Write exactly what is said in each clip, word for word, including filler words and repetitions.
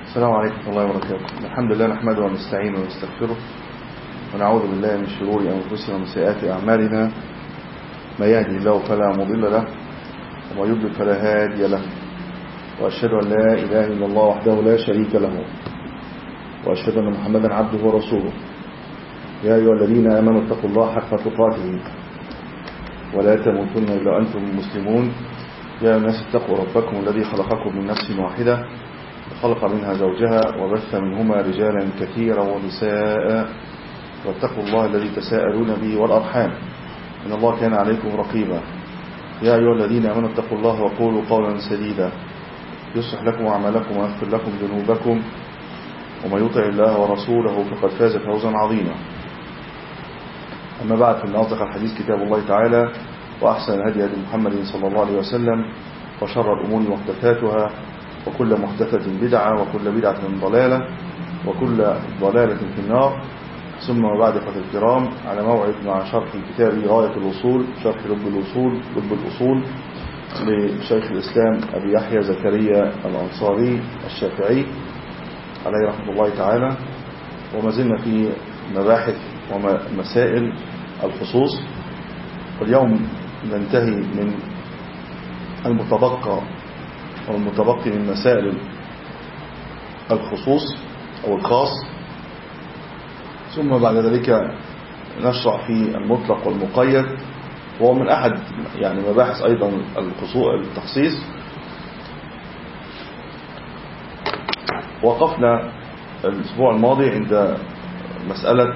السلام عليكم ورحمة الله وبركاته. الحمد لله نحمده ونستعينه ونستغفره ونعوذ بالله من شرور أنفسنا ومن سيئات أعمالنا. ما يهدي الله فلا مضل له وما يضلل فلا هادي له، وأشهد أن لا إله إلا الله وحده لا شريك له، وأشهد أن محمدا عبده ورسوله. يا أيها الذين آمنوا اتقوا الله حق تقاته ولا تموتن إلا أنتم مسلمون. يا أيها الناس اتقوا ربكم الذي خلقكم من نفس واحدة وخلق منها زوجها وبث منهما رجالا كثيرا ونساء، واتقوا الله الذي تساءلون به والأرحام إن الله كان عليكم رقيبا. يا أيها الذين آمنوا اتقوا الله وقولوا قولا سديدا يصلح لكم أعمالكم ويغفر لكم ذنوبكم، ومن يطع الله ورسوله فقد فاز فوزا عظيما. أما بعد، فإن أصدق الحديث كتاب الله تعالى، وأحسن الهدي هدي محمد صلى الله عليه وسلم، وشر الأمور محدثاتها، وكل محدثة بدعة، وكل بدعة ضلالة، وكل ضلالة في النار. ثم وبعد فضل الكرام، على موعد مع شرح كتاب غاية الوصول، شرح لب الوصول لب الأصول لشيخ الإسلام أبي يحيى زكريا الأنصاري الشافعي عليه رحمة الله تعالى. وما زلنا في مباحث ومسائل الخصوص، واليوم ننتهي من المتبقى والمتبقي من مسائل الخصوص أو الخاص، ثم بعد ذلك نشرع في المطلق والمقيد، وهو من أحد يعني مباحث أيضا التخصيص. وقفنا الأسبوع الماضي عند مسألة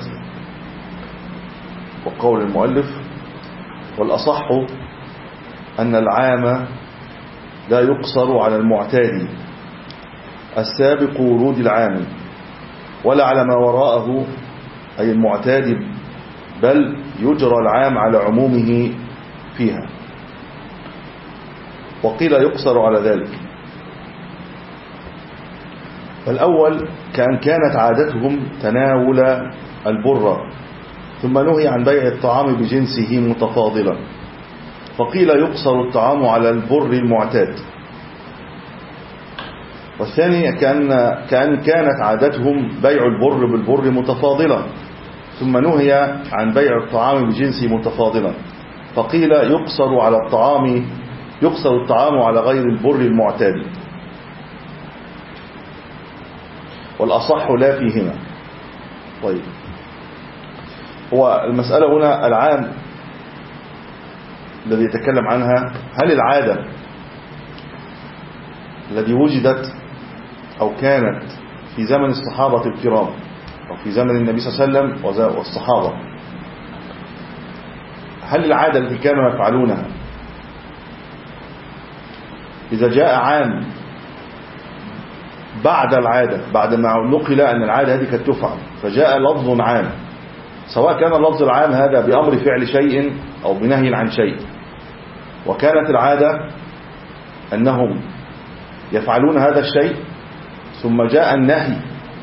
وقول المؤلف: والأصح أن العام لا يقصر على المعتاد السابق ورود العام، ولا على ما وراءه أي المعتاد، بل يجرى العام على عمومه فيها. وقيل يقصر على ذلك. فالأول كأن كانت عادتهم تناول البر، ثم نهي عن بيع الطعام بجنسه متفاضلا، فقيل يقصر الطعام على البر المعتاد. والثاني كأن, كأن كانت عادتهم بيع البر بالبر متفاضلا، ثم نهي عن بيع الطعام بجنسه متفاضلا، فقيل يقصر على الطعام يقصر الطعام على غير البر المعتاد. والأصح لا فيهما. طيب، هو المسألة هنا العام الذي يتكلم عنها، هل العادة الذي وجدت أو كانت في زمن الصحابة الكرام أو في زمن النبي صلى الله عليه وسلم والصحابة، هل العادة التي كانوا يفعلونها إذا جاء عام بعد العادة، بعد ما نقل أن العادة هذه كانت تفعل، فجاء لفظ عام، سواء كان اللفظ العام هذا بأمر فعل شيء أو بنهي عن شيء، وكانت العادة أنهم يفعلون هذا الشيء، ثم جاء النهي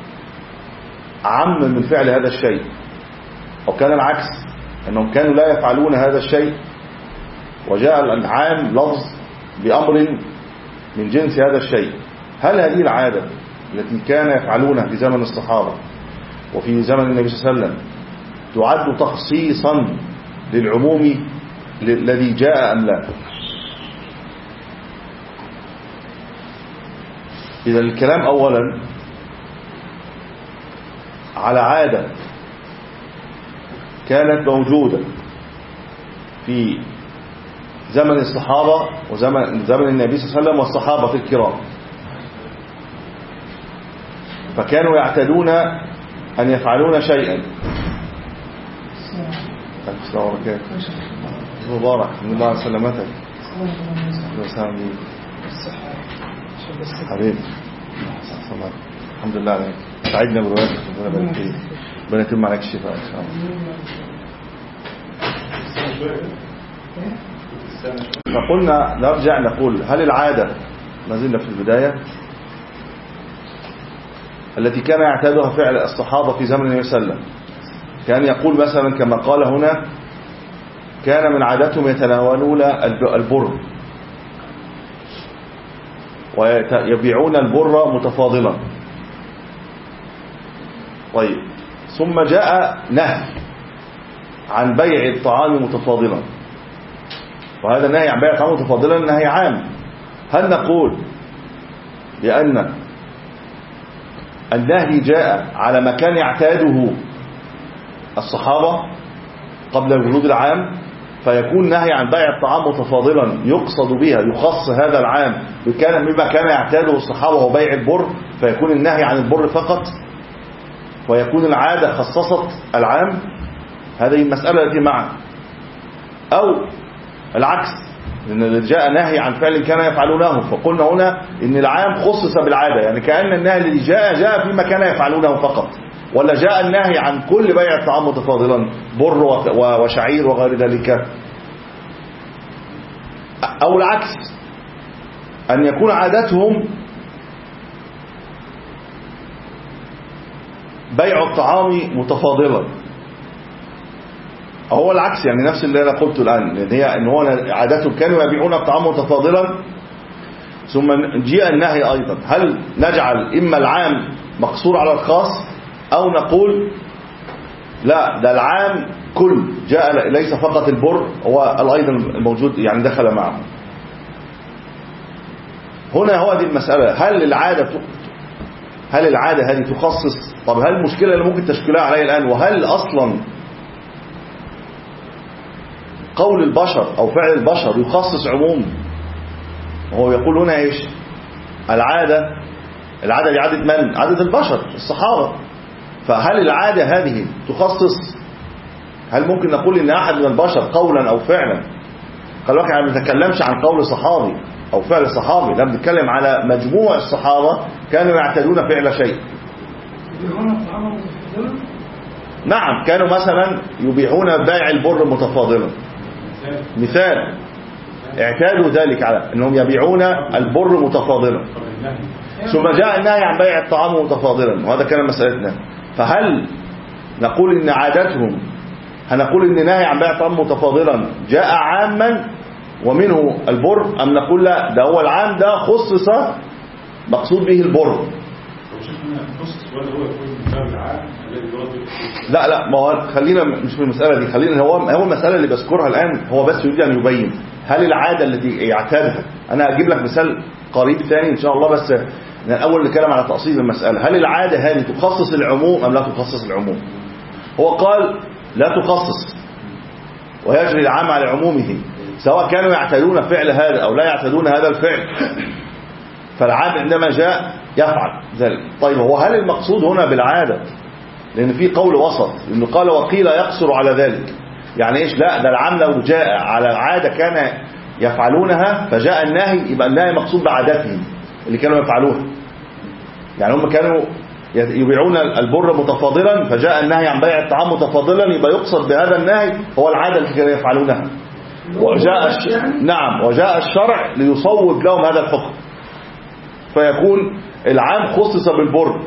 عم من فعل هذا الشيء، أو كان العكس أنهم كانوا لا يفعلون هذا الشيء وجاء العام لفظ بأمر من جنس هذا الشيء، هل هذه العادة التي كان يفعلونها في زمن الصحابة وفي زمن النبي صلى الله عليه وسلم تعد تخصيصا للعموم الذي جاء أم لا؟ إذا الكلام أولا على عادة كانت موجودة في زمن الصحابة وزمن زمن النبي صلى الله عليه وسلم والصحابة الكرام، فكانوا يعتادون أن يفعلون شيئا. السلام عليكم مبارك، من الله على سلامتك. حبيبي الحمد لله عليك، سعدنا بروايتك، ربنا يبارك فيك، ربنا يتم عليك الشفاء ان شاء الله. فقلنا نرجع نقول: هل العادة، ما زلنا في البداية، التي كان يعتادها فعل الصحابة في زمن النبي صلى الله عليه وسلم، كان يقول مثلا كما قال هنا: كان من عادتهم يتناولون البر ويبيعون البر متفاضلا، طيب ثم جاء نهي عن بيع الطعام متفاضلا، وهذا النهي عن بيع الطعام متفاضلا نهي عام. هل نقول بأن النهي جاء على ما كان يعتاده الصحابة قبل الورود العام فيكون نهي عن بيع الطعام متفاضلا يقصد بها يخص هذا العام بكان مما كان يعتاده الصحابة وهو بيع البر، فيكون النهي عن البر فقط ويكون العادة خصصت العام؟ هذه المسألة التي معنا. أو العكس، لأن جاء نهي عن فعل كان يفعلونه، فقلنا هنا إن العام خصص بالعادة، يعني كأن النهي الذي جاء جاء فيما كان يفعلونه فقط، ولا جاء النهي عن كل بيع الطعام متفاضلا بر وشعير وغير ذلك. أو العكس، أن يكون عادتهم بيع الطعام متفاضلا، هو العكس، يعني نفس اللي أنا قلته الآن، لأن هي إن هو عادتهم كانوا يبيعون الطعام متفاضلا ثم جاء النهي أيضا. هل نجعل إما العام مقصور على الخاص أو نقول لا ده العام كل جاء ليس فقط البر هو أيضا الموجود يعني دخل معه؟ هنا هو دي المسألة، هل العادة هل العادة هذه تخصص؟ طب هل المشكلة اللي ممكن تشكلها عليه الآن، وهل أصلا قول البشر أو فعل البشر يخصص عموم؟ هو يقول هنا إيش؟ العادة العادة دي عادة من؟ عادة البشر الصحابة، فهل العادة هذه تخصص؟ هل ممكن نقول إن أحد من البشر قولا أو فعلا، قال لك يعني ما نتكلمش عن قول صحابي أو فعل صحابي، لا بنتكلم على مجموع الصحابة كانوا يعتادون فعل شيء. نعم، كانوا مثلا يبيعون بيع البر متفاضلا، مثال اعتادوا ذلك على أنهم يبيعون البر متفاضلا، ثم جاء النهي عن بيع الطعام متفاضلا، وهذا كان مسألتنا. فهل نقول إن عادتهم هنقول إن نهي عن بيع الطعام متفاضلا جاء عاما ومنه البر، أم نقول لا ده هو العام ده خصص مقصود به البر؟ لا لا ما هو خلينا مش في المسألة دي، خلينا هو هو المسألة اللي بذكرها الآن، هو بس يريد أن يبين هل العادة التي يعتادها، أنا أجيب لك مثال قريب ثاني إن شاء الله، بس الأول نتكلم على تأصيل المسألة، هل العادة هذه تخصص العموم أم لا تخصص العموم؟ هو قال لا تخصص ويجري العام على عمومه، سواء كانوا يعتادون فعل هذا أو لا يعتادون هذا الفعل، فالعام عندما جاء يفعل ذلك. طيب هو هل المقصود هنا بالعادة، لأن في قول وسط إنه قال وقيل يقصر على ذلك، يعني إيش؟ لا ده العام لو جاء على العادة كان يفعلونها فجاء النهي يبقى النهي مقصود بعادتهم اللي كانوا يفعلوها، يعني هم كانوا يبيعون البر متفاضلا فجاء النهي عن بيع الطعام متفاضلا، يبقى يقصد بهذا النهي هو العادة التي كانوا يفعلونها، وجاء الش... نعم وجاء الشرع ليصوب لهم هذا الحكم، فيكون العام خصص بالبر.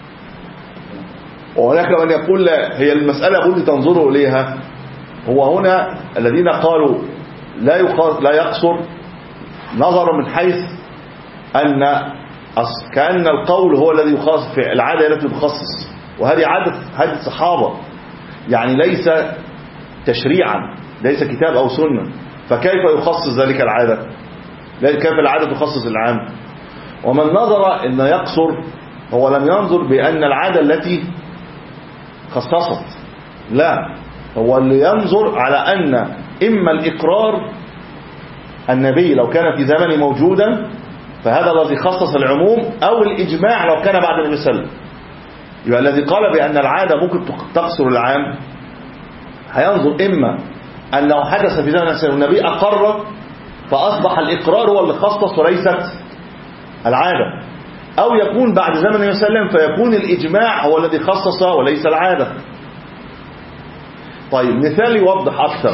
وهناك من يقول لا، هي المسألة بد تنظروا إليها، هو هنا الذين قالوا لا لا يقصر نظر من حيث أن كأن القول هو الذي يخصص، في العادة التي تخصص، وهذه عادة هذه الصحابة، يعني ليس تشريعا، ليس كتاب أو سنة، فكيف يخصص ذلك العادة؟ كيف العادة تخصص العام؟ ومن نظر أن يقصر هو لم ينظر بأن العادة التي خصصت، لا، هو اللي ينظر على أن إما الإقرار النبي لو كان في زمن موجودا فهذا الذي خصص العموم، أو الإجماع لو كان بعد النبي صلى الله عليه وسلم. يبقى الذي قال بأن العادة ممكن تقصر العام هينظر إما أنه حدث في زمن النبي أقر فأصبح الإقرار هو اللي خصص وليست العادة، أو يكون بعد زمن النبي صلى الله عليه وسلم فيكون الإجماع هو الذي خصص وليس العادة. طيب مثال يوضح أكثر،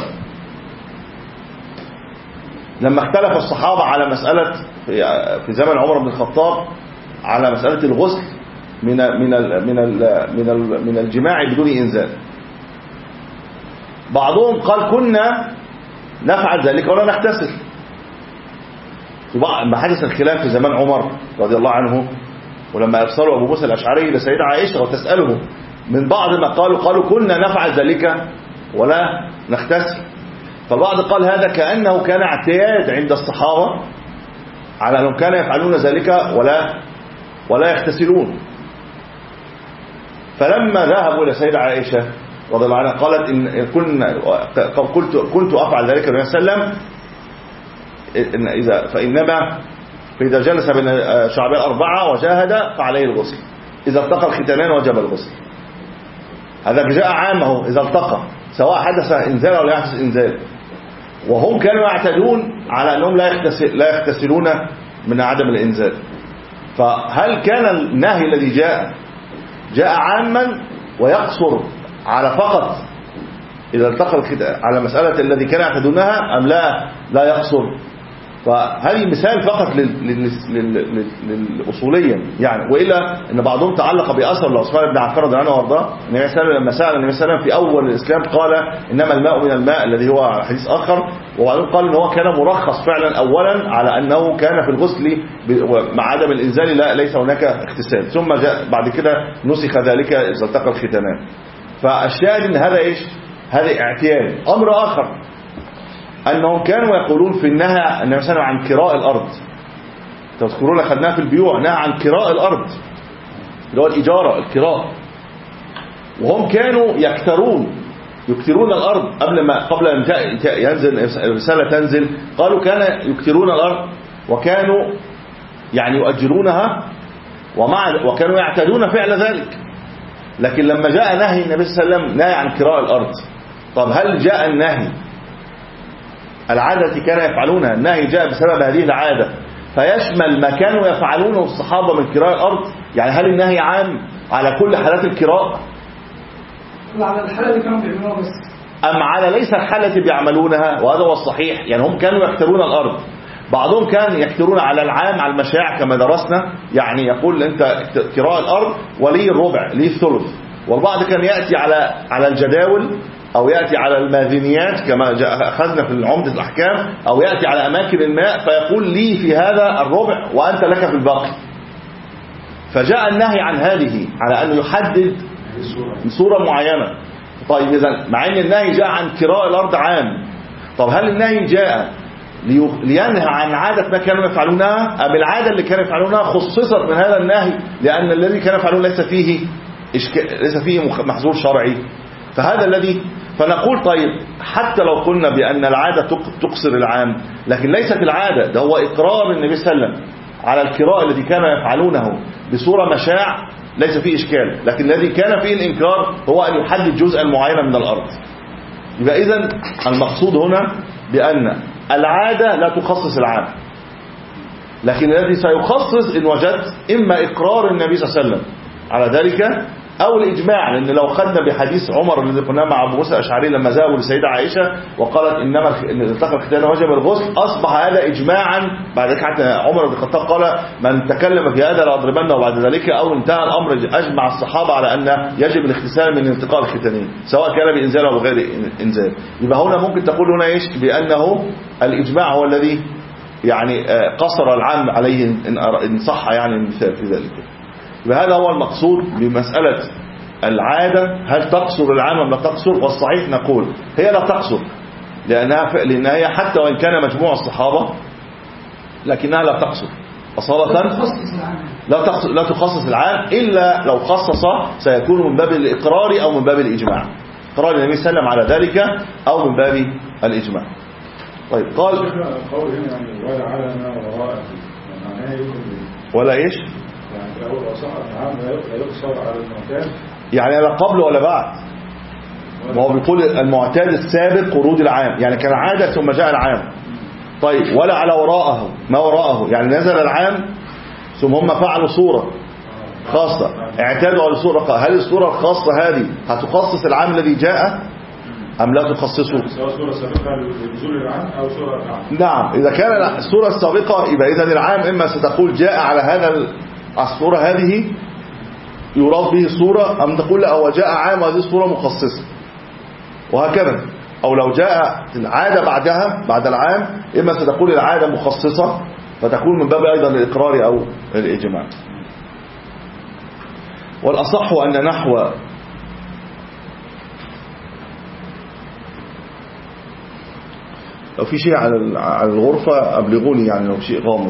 لما اختلف الصحابة على مسألة في زمن عمر بن الخطاب على مسألة الغسل من من ال من ال من ال من الجماع بدون إنزال، بعضهم قال كنا نفعل ذلك ولا نغتسل، لما حدث الخلاف في زمان عمر رضي الله عنه، ولما أرسلوا أبو موسى الأشعري لسيدة عائشة وتسأله من بعض ما قالوا قالوا كنا نفعل ذلك ولا نغتسل. فالبعض قال هذا كأنه كان اعتياد عند الصحابة على أنهم كانوا يفعلون ذلك ولا ولا يغتسلون. فلما ذهبوا إلى سيدة عائشة رضي الله عنها قالت إن كنا قلت كنت أفعل ذلك النبي صلى الله عليه وسلم إن إذا فإنما فإذا جلس بين شعبين أربعة وجاهد فعليه الغسل، إذا التقى الختانان وجب الغسل. هذا جاء عامه إذا التقى، سواء حدث إنزال أو لا يحدث إنزال. وهم كانوا يعتدون على أنهم لا يغتسل لا يغتسلون من عدم الإنزال. فهل كان النهي الذي جاء جاء عاما ويقصر على فقط إذا التقى الختان على مسألة الذي كانوا يعتدونها أم لا لا يقصر؟ فهذه مثال فقط للأصولية يعني. وإلا أن بعضهم تعلق بأثر لعثمان بن عفان رضي الله عنه وارضاه. النبي صلى الله عليه وسلم لما سأل النبي صلى الله عليه وسلم في أول الإسلام قال إنما الماء من الماء الذي هو حديث آخر، وبعدين قال إن هو كان مرخص فعلا أولا على أنه كان في الغسل مع عدم الإنزال لا ليس هناك اغتسال، ثم جاء بعد كده نسخ ذلك إذا التقى الختانان. فالشاهد إن هذا إيش؟ هذا اعتياد. أمر آخر أنهم كانوا يقولون في النهي النبي صلى الله عليه وسلم عن كراء الأرض. تذكرون أخذناها في البيوع، نهى عن كراء الأرض اللي هو الإجارة الكراء. وهم كانوا يكترون يكترون الأرض قبل ما قبل أن ينزل الرسالة تنزل، قالوا كان يكترون الأرض وكانوا يعني يؤجرونها ومع وكانوا يعتدون فعل ذلك. لكن لما جاء نهي النبي صلى الله عليه وسلم نهي عن كراء الأرض، طب هل جاء النهي العادة التي كانوا يفعلونها، النهي جاء بسبب هذه العادة فيشمل ما كانوا يفعلونه الصحابة من كراء الأرض؟ يعني هل النهي عام على كل حالات الكراء على الحالة اللي كانوا بيعملوها بس، أم على ليس الحالة اللي بيعملونها؟ وهذا هو الصحيح. يعني هم كانوا يكترون الأرض، بعضهم كان يكترون على العام على المشاع كما درسنا، يعني يقول أنت كراء الأرض ولي الربع لي الثلث. والبعض كان يأتي على على الجداول أو يأتي على الماذنيات كما أخذنا في العمدة الأحكام، أو يأتي على أماكن الماء فيقول لي في هذا الربع وأنت لك في الباقي. فجاء النهي عن هذه على أنه يحدد صورة معينة. طيب إذن مع أن النهي جاء عن كراء الأرض عام، طب هل النهي جاء لينهى عن عادة ما كانوا يفعلونها، أم العادة اللي كانوا يفعلونها خصصت من هذا النهي لأن الذي كانوا يفعلون ليس فيه ليس فيه محظور شرعي؟ فهذا الذي فنقول طيب حتى لو قلنا بأن العادة تقصر العام، لكن ليست العادة، ده هو إقرار النبي صلى الله عليه وسلم على الكراء الذي كانوا يفعلونه بصورة مشاع ليس فيه إشكال، لكن الذي كان فيه الإنكار هو أن يحدد جزءا معينا من الأرض. يبقى إذن المقصود هنا بأن العادة لا تخصص العام، لكن الذي سيخصص إن وجدت إما إقرار النبي صلى الله عليه وسلم على ذلك أو الإجماع. لأن لو خدنا بحديث عمر الذي قلنا مع أبو موسى الأشعري لما ذهبوا لسيدة عائشة وقالت إنما التقى الختان وجب الغسل، أصبح هذا إجماعا. بعد ذلك حتى عمر بن الخطاب قال من تكلم في هذا لأضربنه، وبعد ذلك أو انتهى الأمر أجمع الصحابة على أن يجب الاغتسال من التقاء الختانين سواء كان بإنزال أو بغير إنزال. يبقى هنا ممكن تقول هنا إيش؟ بأنه الإجماع هو الذي يعني قصر العام عليه إن صح يعني المثال في ذلك. وهذا هو المقصود بمسألة العادة، هل تقصر العام أم لا تقصر؟ والصحيح نقول هي لا تقصر، لأنها, لأنها هي حتى وإن كان مجموع الصحابة لكنها لا تقصر أصالة، لا تخصص, لا تخصص العام إلا لو خصص سيكون من باب الإقرار أو من باب الإجماع، إقرار النبي صلى الله عليه وسلم على ذلك أو من باب الإجماع. طيب قال ولا علم وراء ولا إيش؟ يعني لو صح العام لا يقصر على المعتاد، يعني لا قبل ولا بعد. وهو بيقول المعتاد السابق ورود العام، يعني كان عادة ثم جاء العام. طيب ولا على وراءه ما وراءه، يعني نزل العام ثم هم فعلوا صورة خاصة اعتادوا على صورة، هل الصورة الخاصة هذه هتخصص العام الذي جاء أم لا تخصصه؟ سواء صورة سابقة لنزول العام أو صورة العام. نعم، إذا كان الصورة السابقة يبقى إذن العام إما ستقول جاء على هذا الصورة هذه يراد به الصورة، أم تقول لا هو جاء عام وهذه الصورة مخصصة، وهكذا. أو لو جاء العادة بعدها بعد العام إما ستقول العادة مخصصة فتكون من باب أيضا الإقرار أو الإجماع. والأصح أن نحو لو في شيء على على الغرفة أبلغوني، يعني لو شيء غامض.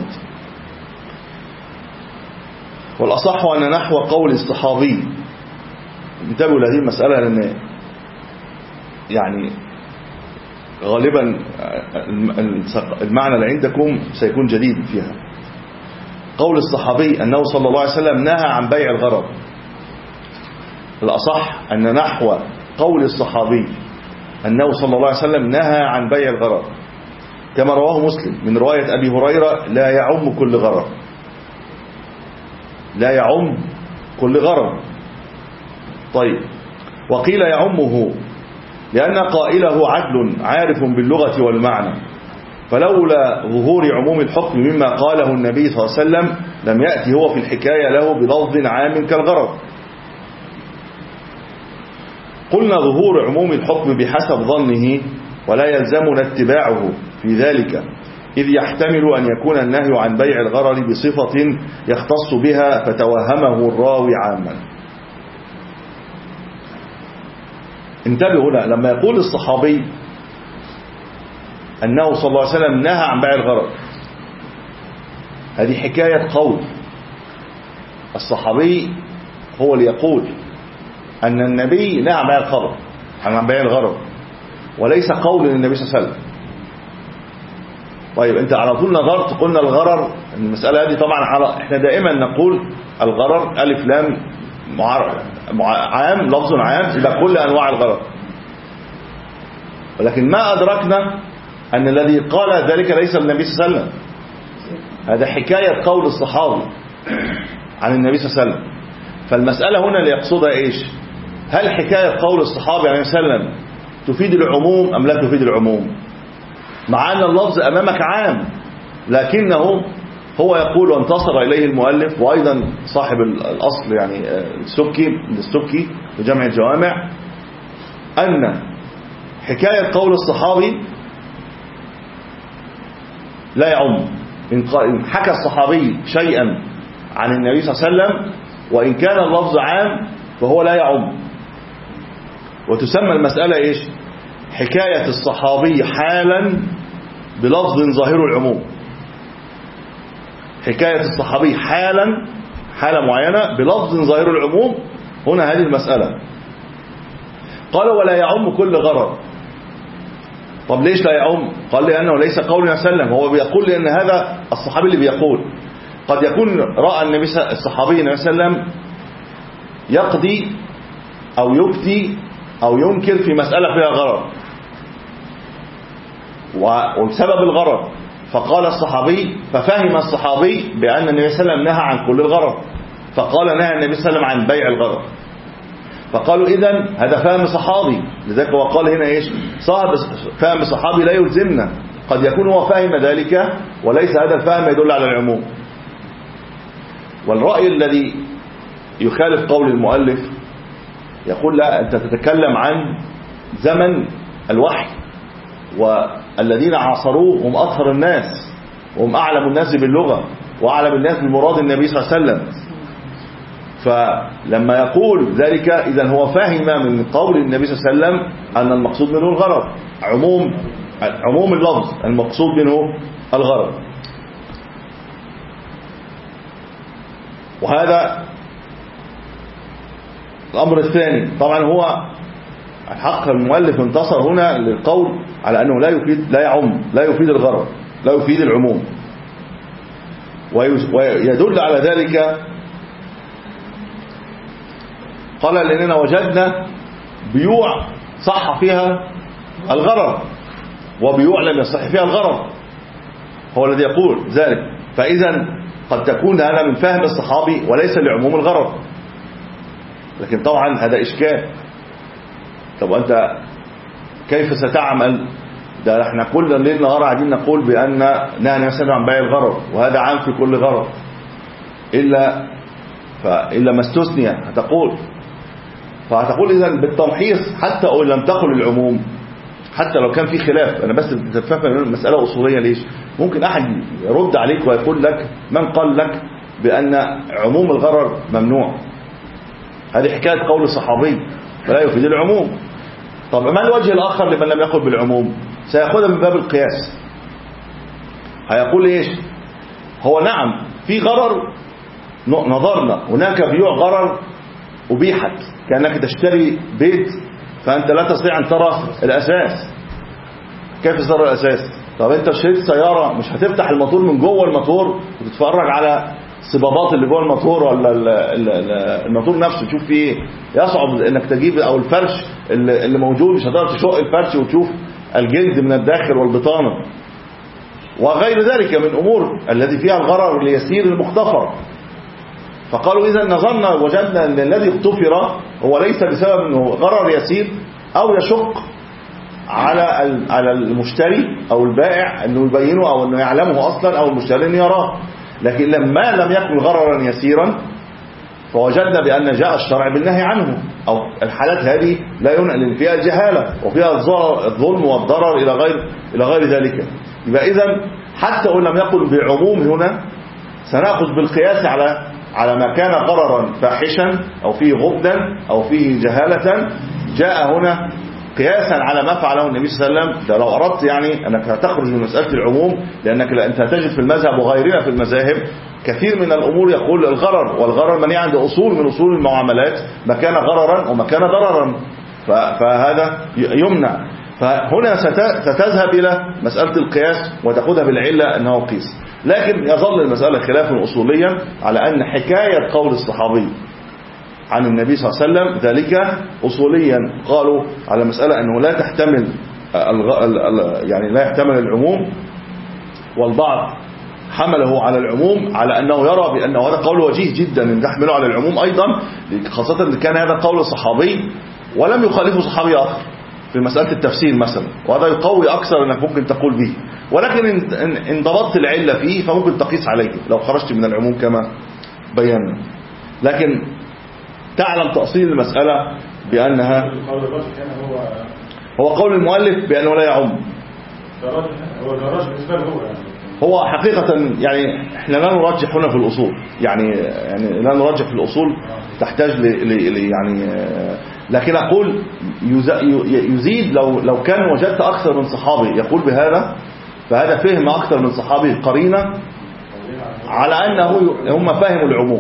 والأصح أن نحو قول الصحابي، انتبهوا لهذه المسألة لأن يعني غالبا المعنى اللي عندكم سيكون جديد فيها. قول الصحابي أنه صلى الله عليه وسلم نهى عن بيع الغرض. الأصح أن نحو قول الصحابي أنه صلى الله عليه وسلم نهى عن بيع الغرض، كما رواه مسلم من رواية أبي هريرة: لا يعم كل غرض. لا يعم كل غرض. طيب، وقيل يعمه لأن قائله عدل عارف باللغة والمعنى، فلولا ظهور عموم الحكم مما قاله النبي صلى الله عليه وسلم لم يأتي هو في الحكاية له بلفظ عام كالغرض. قلنا ظهور عموم الحكم بحسب ظنه ولا يلزمنا اتباعه في ذلك، إذ يحتمل أن يكون النهي عن بيع الغرر بصفة يختص بها فتوهمه الراوي عاما. انتبهوا هنا، لما يقول الصحابي أنه صلى الله عليه وسلم نهى عن بيع الغرر، هذه حكاية قول الصحابي، هو اللي يقول أن النبي نهى عن بيع الغرر عن بيع الغرر وليس قول النبي صلى الله عليه وسلم. طيب، انت على طول نظرت قلنا الغرر، المسألة هذه طبعا على احنا دائما نقول الغرر ألف لام عام، لفظ عام يبقى كل أنواع الغرر، ولكن ما أدركنا أن الذي قال ذلك ليس النبي صلى الله عليه وسلم. هذا حكاية قول الصحابي عن النبي صلى الله عليه وسلم. فالمسألة هنا اللي يقصدها إيش؟ هل حكاية قول الصحابي عليه وسلم تفيد العموم أم لا تفيد العموم؟ مع أن اللفظ أمامك عام، لكنه هو يقول وانتصر إليه المؤلف وأيضا صاحب الأصل يعني السبكي السبكي بجمع الجوامع، أن حكاية قول الصحابي لا يعم. إن حكى الصحابي شيئا عن النبي صلى الله عليه وسلم وإن كان اللفظ عام فهو لا يعم. وتسمى المسألة إيش؟ حكاية الصحابي حالا بلفظ ظاهر العموم. حكاية الصحابي حالا، حالة معينة بلفظ ظاهر العموم. هنا هذه المسألة. قال ولا يعم كل غرض. طب ليش لا يعم؟ قال لأنه ليس قول النبي صلى الله عليه وسلم، هو بيقول لأن هذا الصحابي اللي بيقول قد يكون رأى النبي الصحابي النبي صلى الله عليه وسلم يقضي أو يفتي أو ينكر في مسألة فيها غرض، وبسبب الغرض فقال الصحابي، ففهم الصحابي بأن النبي صلى الله عليه وسلم نهى عن كل الغرض، فقال نهى النبي صلى الله عليه وسلم عن بيع الغرض. فقالوا إذن هذا فهم صحابي، لذلك هو قال هنا إيش؟ صاحب فهم صحابي لا يلزمنا، قد يكون هو فهم ذلك وليس هذا الفهم يدل على العموم. والرأي الذي يخالف قول المؤلف يقول لا، أنت تتكلم عن زمن الوحي والذين عاصروه هم أطهر الناس وهم أعلم الناس باللغة وأعلم الناس بمراد النبي صلى الله عليه وسلم. فلما يقول ذلك إذن هو فاهم من قول النبي صلى الله عليه وسلم أن المقصود منه الغرض، عموم عموم اللفظ المقصود منه الغرض. وهذا الأمر الثاني. طبعا هو الحق المؤلف انتصر هنا للقول على أنه لا يفيد لا يعم لا يفيد الغرض، لا يفيد العموم. ويدل على ذلك قال لأننا وجدنا بيوع صح فيها الغرض وبيوع لم يصح فيها الغرض، هو الذي يقول ذلك. فإذا قد تكون هذا من فهم الصحابي وليس لعموم الغرض. لكن طبعا هذا إشكال. طب أنت كيف ستعمل؟ ده احنا كل الليل نهار قاعدين نقول بأن نهى نفسنا عن بيع الغرض وهذا عام في كل غرض إلا فإلا ما استثني. هتقول فهتقول إذا بالتمحيص حتى أو لم تقل العموم، حتى لو كان في خلاف. أنا بس تفهم المسألة أصولية. ليش؟ ممكن أحد يرد عليك ويقول لك من قال لك بأن عموم الغرر ممنوع؟ هذه حكاية قول الصحابي فلا يفيد العموم. طب ما الوجه الآخر لمن لم يقل بالعموم؟ سيأخذها من باب القياس. هيقول ايش؟ هو نعم في غرر نظرنا، هناك بيوع غرر أبيحت، كأنك تشتري بيت فأنت لا تستطيع أن ترى الأساس. كيف ترى الأساس؟ طب أنت اشتريت سيارة، مش هتفتح الموتور من جوه الموتور وتتفرج على الصبابات اللي جوه الموتور ولا الموتور نفسه تشوف فيه ايه؟ يصعب انك تجيب، او الفرش اللي موجود مش هتقدر تشق الفرش وتشوف الجلد من الداخل والبطانه وغير ذلك من امور الذي فيها الغرر اليسير المختفر. فقالوا اذا نظرنا وجدنا ان الذي اختفر هو ليس بسبب انه غرر يسير او يشق على على المشتري او البائع انه يبينه او انه يعلمه اصلا او المشتري انه يراه، لكن لما لم يكن غررا يسيرا فوجدنا بأن جاء الشرع بالنهي عنه، أو الحالات هذه لا ينقل فيها الجهالة وفيها الظلم والضرر إلى غير إلى غير ذلك. يبقى إذن حتى وإن لم يقل بعموم هنا سنأخذ بالقياس على على ما كان غررا فاحشا أو فيه غبنا أو فيه جهالة، جاء هنا قياسا على ما فعله النبي صلى الله عليه وسلم. ده لو أردت يعني أنك هتخرج من مسألة العموم، لأنك أنت تجد في المذهب وغيرنا في المذاهب كثير من الأمور يقول الغرر، والغرر منيع عند أصول من أصول المعاملات، ما كان غررا وما كان ضررا، فهذا يمنع. فهنا ستذهب إلى مسألة القياس وتأخذها بالعلة أنه قيس. لكن يظل المسألة خلافا أصوليا على أن حكاية قول الصحابي عن النبي صلى الله عليه وسلم ذلك أصوليا قالوا على مسألة أنه لا تحتمل يعني لا يحتمل العموم، والبعض حمله على العموم على أنه يرى بأنه هذا قول وجيه جدا أن تحمله على العموم أيضا، خاصة إذا كان هذا قول صحابي ولم يخالفه صحابي آخر في مسألة التفسير مثلا، وهذا يقوي أكثر أنك ممكن تقول به. ولكن إن ضبطت العلة فيه فممكن تقيس عليه لو خرجت من العموم كما بينا. لكن تعلم تأصيل المسألة بأنها هو قول المؤلف بأنه لا يعم. هو حقيقة يعني احنا لا نرجح هنا في الأصول، يعني يعني لا نرجح في الأصول تحتاج ل ل يعني، لكن أقول يزيد لو لو كان وجدت أكثر من صحابي يقول بهذا، فهذا فهم أكثر من صحابي قرينة على أنه هم فاهموا العموم.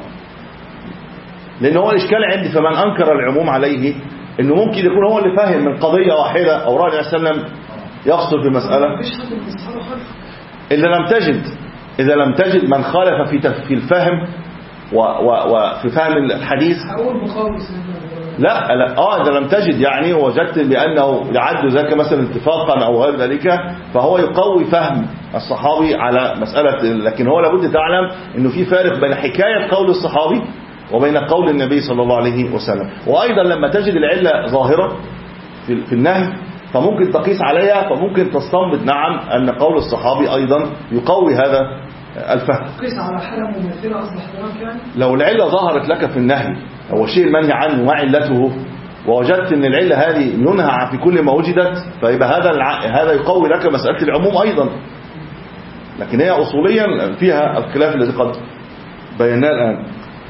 لأن هو الإشكال عندي فمن أنكر العموم عليه إنه ممكن يكون هو اللي فاهم من قضية واحدة أو رأي عليه السلام يفصل في مسألة. إذا لم تجد إذا لم تجد من خالف في في الفهم وفي فهم الحديث لا لا اه إذا لم تجد يعني وجدت بأنه يعد ذاك مثلا اتفاقا أو غير ذلك، فهو يقوي فهم الصحابي على مسألة. لكن هو لابد تعلم إنه في فارق بين حكاية قول الصحابي وبين قول النبي صلى الله عليه وسلم. وأيضا لما تجد العلة ظاهرة في النهي فممكن تقيس عليها، فممكن تستنبط نعم أن قول الصحابي أيضا يقوي هذا الفهم. تقيس على حالة مماثلة أصبح تمام يعني؟ لو العلة ظهرت لك في النهي هو شيء المنهي عنه وعلته، ووجدت أن العلة هذه ينهى في كل ما وجدت، فيبقى هذا هذا يقوي لك مسألة العموم أيضا. لكن هي أصوليا فيها الخلاف الذي قد بيناه الآن.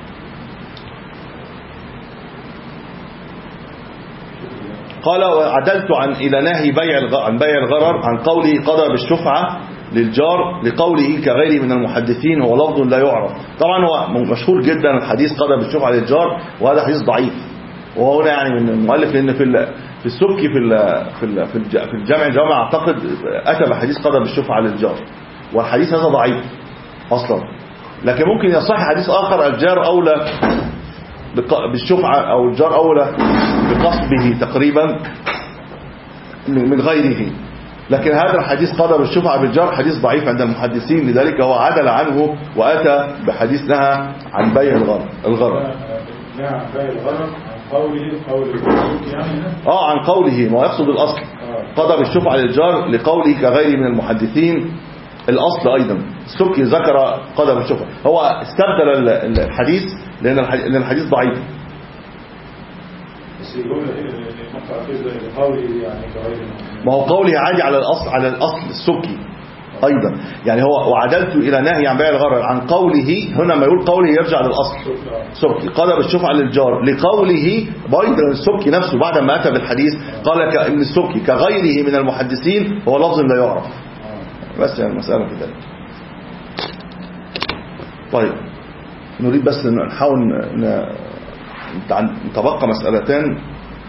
قال وعدلت عن إلى نهي بيع عن بيع الغرر عن قوله قضى بالشفعة للجار لقوله كغيره من المحدثين هو لفظ لا يعرف. طبعا هو مشهور جدا الحديث قضى بالشفعة للجار، وهذا حديث ضعيف. وهنا يعني من المؤلف لأن في في السبكي في في في الجامع الجامع أعتقد أتى بحديث قضى بالشفعة للجار، والحديث هذا ضعيف أصلا. لكن ممكن يصح حديث آخر الجار أولى بالشفعة أو الجار أولى بقصبه تقريبا من غيره. لكن هذا الحديث قضى بالشفعة بالجار حديث ضعيف عند المحدثين، لذلك هو عدل عنه وأتى بحديث نهى عن بيع الغرر الغرر نعم بيع الغرر عن قوله قول يعني اه عن قوله ما يقصد الأصل قضى بالشفعة للجار لقوله كغيره من المحدثين. الأصل أيضا السبكي ذكر قضى بالشفعة، هو استبدل الحديث لأن الحديث ضعيف. ما هو قوله عادي على الأصل على الأصل السبكي أيضا. يعني هو وعدلت إلى نهي عن بيع الغرر عن قوله، هنا ما يقول قوله يرجع للأصل سبكي قال بالشفعة للجار، لقوله أيضا السبكي نفسه بعد ما أتى بالحديث قال كأن السبكي كغيره من المحدثين هو لفظ لا يعرف. بس يعني المسألة كده. طيب نريد بس نحاول نتبقى مسألتان.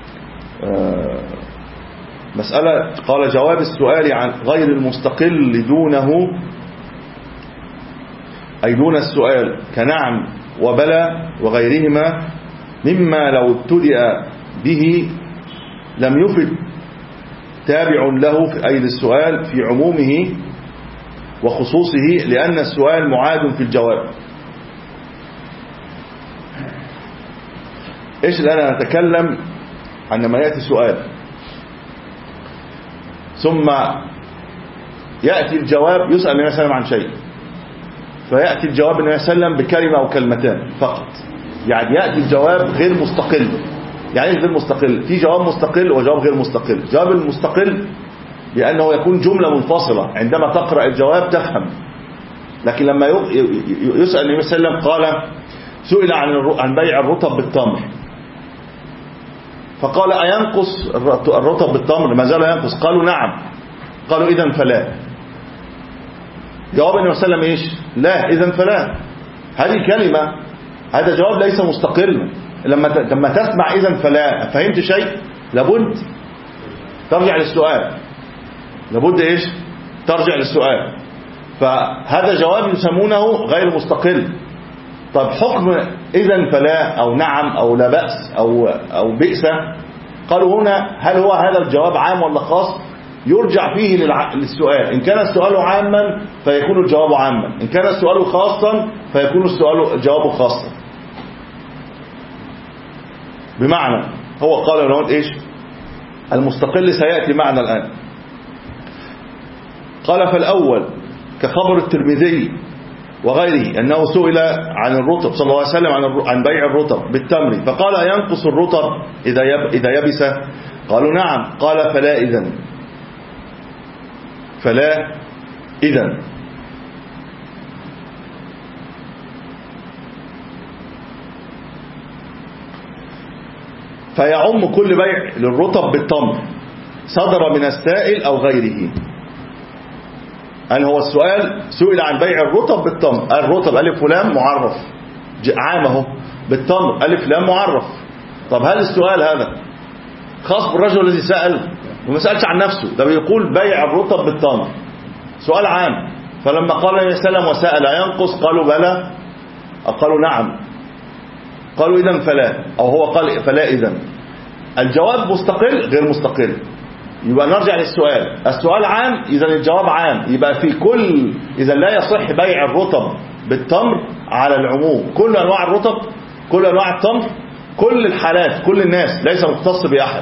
مسألة قال جواب السؤال عن غير المستقل دونه، أي دون السؤال كنعم وبلى وغيرهما مما لو ابتدأ به لم يفد تابع له في أي السؤال في عمومه وخصوصه، لأن السؤال معاد في الجواب. إيش الآن نتكلم عندما يأتي سؤال ثم يأتي الجواب، يسأل النبي صلى الله عليه وسلم عن شيء فيأتي الجواب النبي صلى الله عليه وسلم بكلمة أو كلمتان فقط، يعني يأتي الجواب غير مستقل. يعني ايش غير مستقل؟ في جواب مستقل وجواب غير مستقل. جواب المستقل لأنه يكون جملة منفصلة، عندما تقرأ الجواب تفهم. لكن لما يسأل النبي صلى الله عليه وسلم قال سئل عن عن بيع الرطب بالتمر فقال أينقص الرطب بالتمر؟ ما زال ينقص. قالوا نعم. قالوا إذن فلا. جواب النبي صلى الله عليه وسلم إيش؟ لا إذن فلا. هذه كلمة، هذا جواب ليس مستقل. لما لما تسمع إذن فلا فهمت شيء لابد ترجع للسؤال، لابد إيش؟ ترجع للسؤال. فهذا جواب يسمونه غير مستقل. طب حكم إذن فلا أو نعم أو لا بأس أو أو بئس، قالوا هنا هل هو هذا الجواب عام ولا خاص؟ يرجع فيه للسؤال. إن كان السؤال عاما فيكون الجواب عاما، إن كان السؤال خاصا فيكون السؤال الجواب خاصا. بمعنى هو قال له إيش؟ المستقل سيأتي معنا الآن. قال فالأول كخبر الترمذي وغيره أنه سئل عن الرطب صلى الله عليه وسلم عن عن بيع الرطب بالتمر فقال ينقص الرطب إذا إذا يبس؟ قالوا نعم. قال فلا إذن، فلا إذن. فيعم كل بيع للرطب بالتمر صدر من السائل أو غيره. أن هو السؤال سئل عن بيع الرطب بالتمر، الرطب ألف ولام معرف عامه، بالتمر ألف لام معرف. طب هل السؤال هذا خاص بالرجل الذي سأل وما سألش عن نفسه؟ ده بيقول بيع الرطب بالتمر، سؤال عام. فلما قال النبي صلى الله عليه وسلم وسأل ينقص قالوا بلى أو قالوا نعم، قالوا إذن فلا، أو هو قال فلا إذن. الجواب مستقل غير مستقل. يبقى نرجع للسؤال، السؤال عام إذا الجواب عام، يبقى في كل إذا لا يصح بيع الرطب بالتمر على العموم، كل أنواع الرطب، كل أنواع التمر، كل الحالات، كل الناس، ليس مختص بأحد.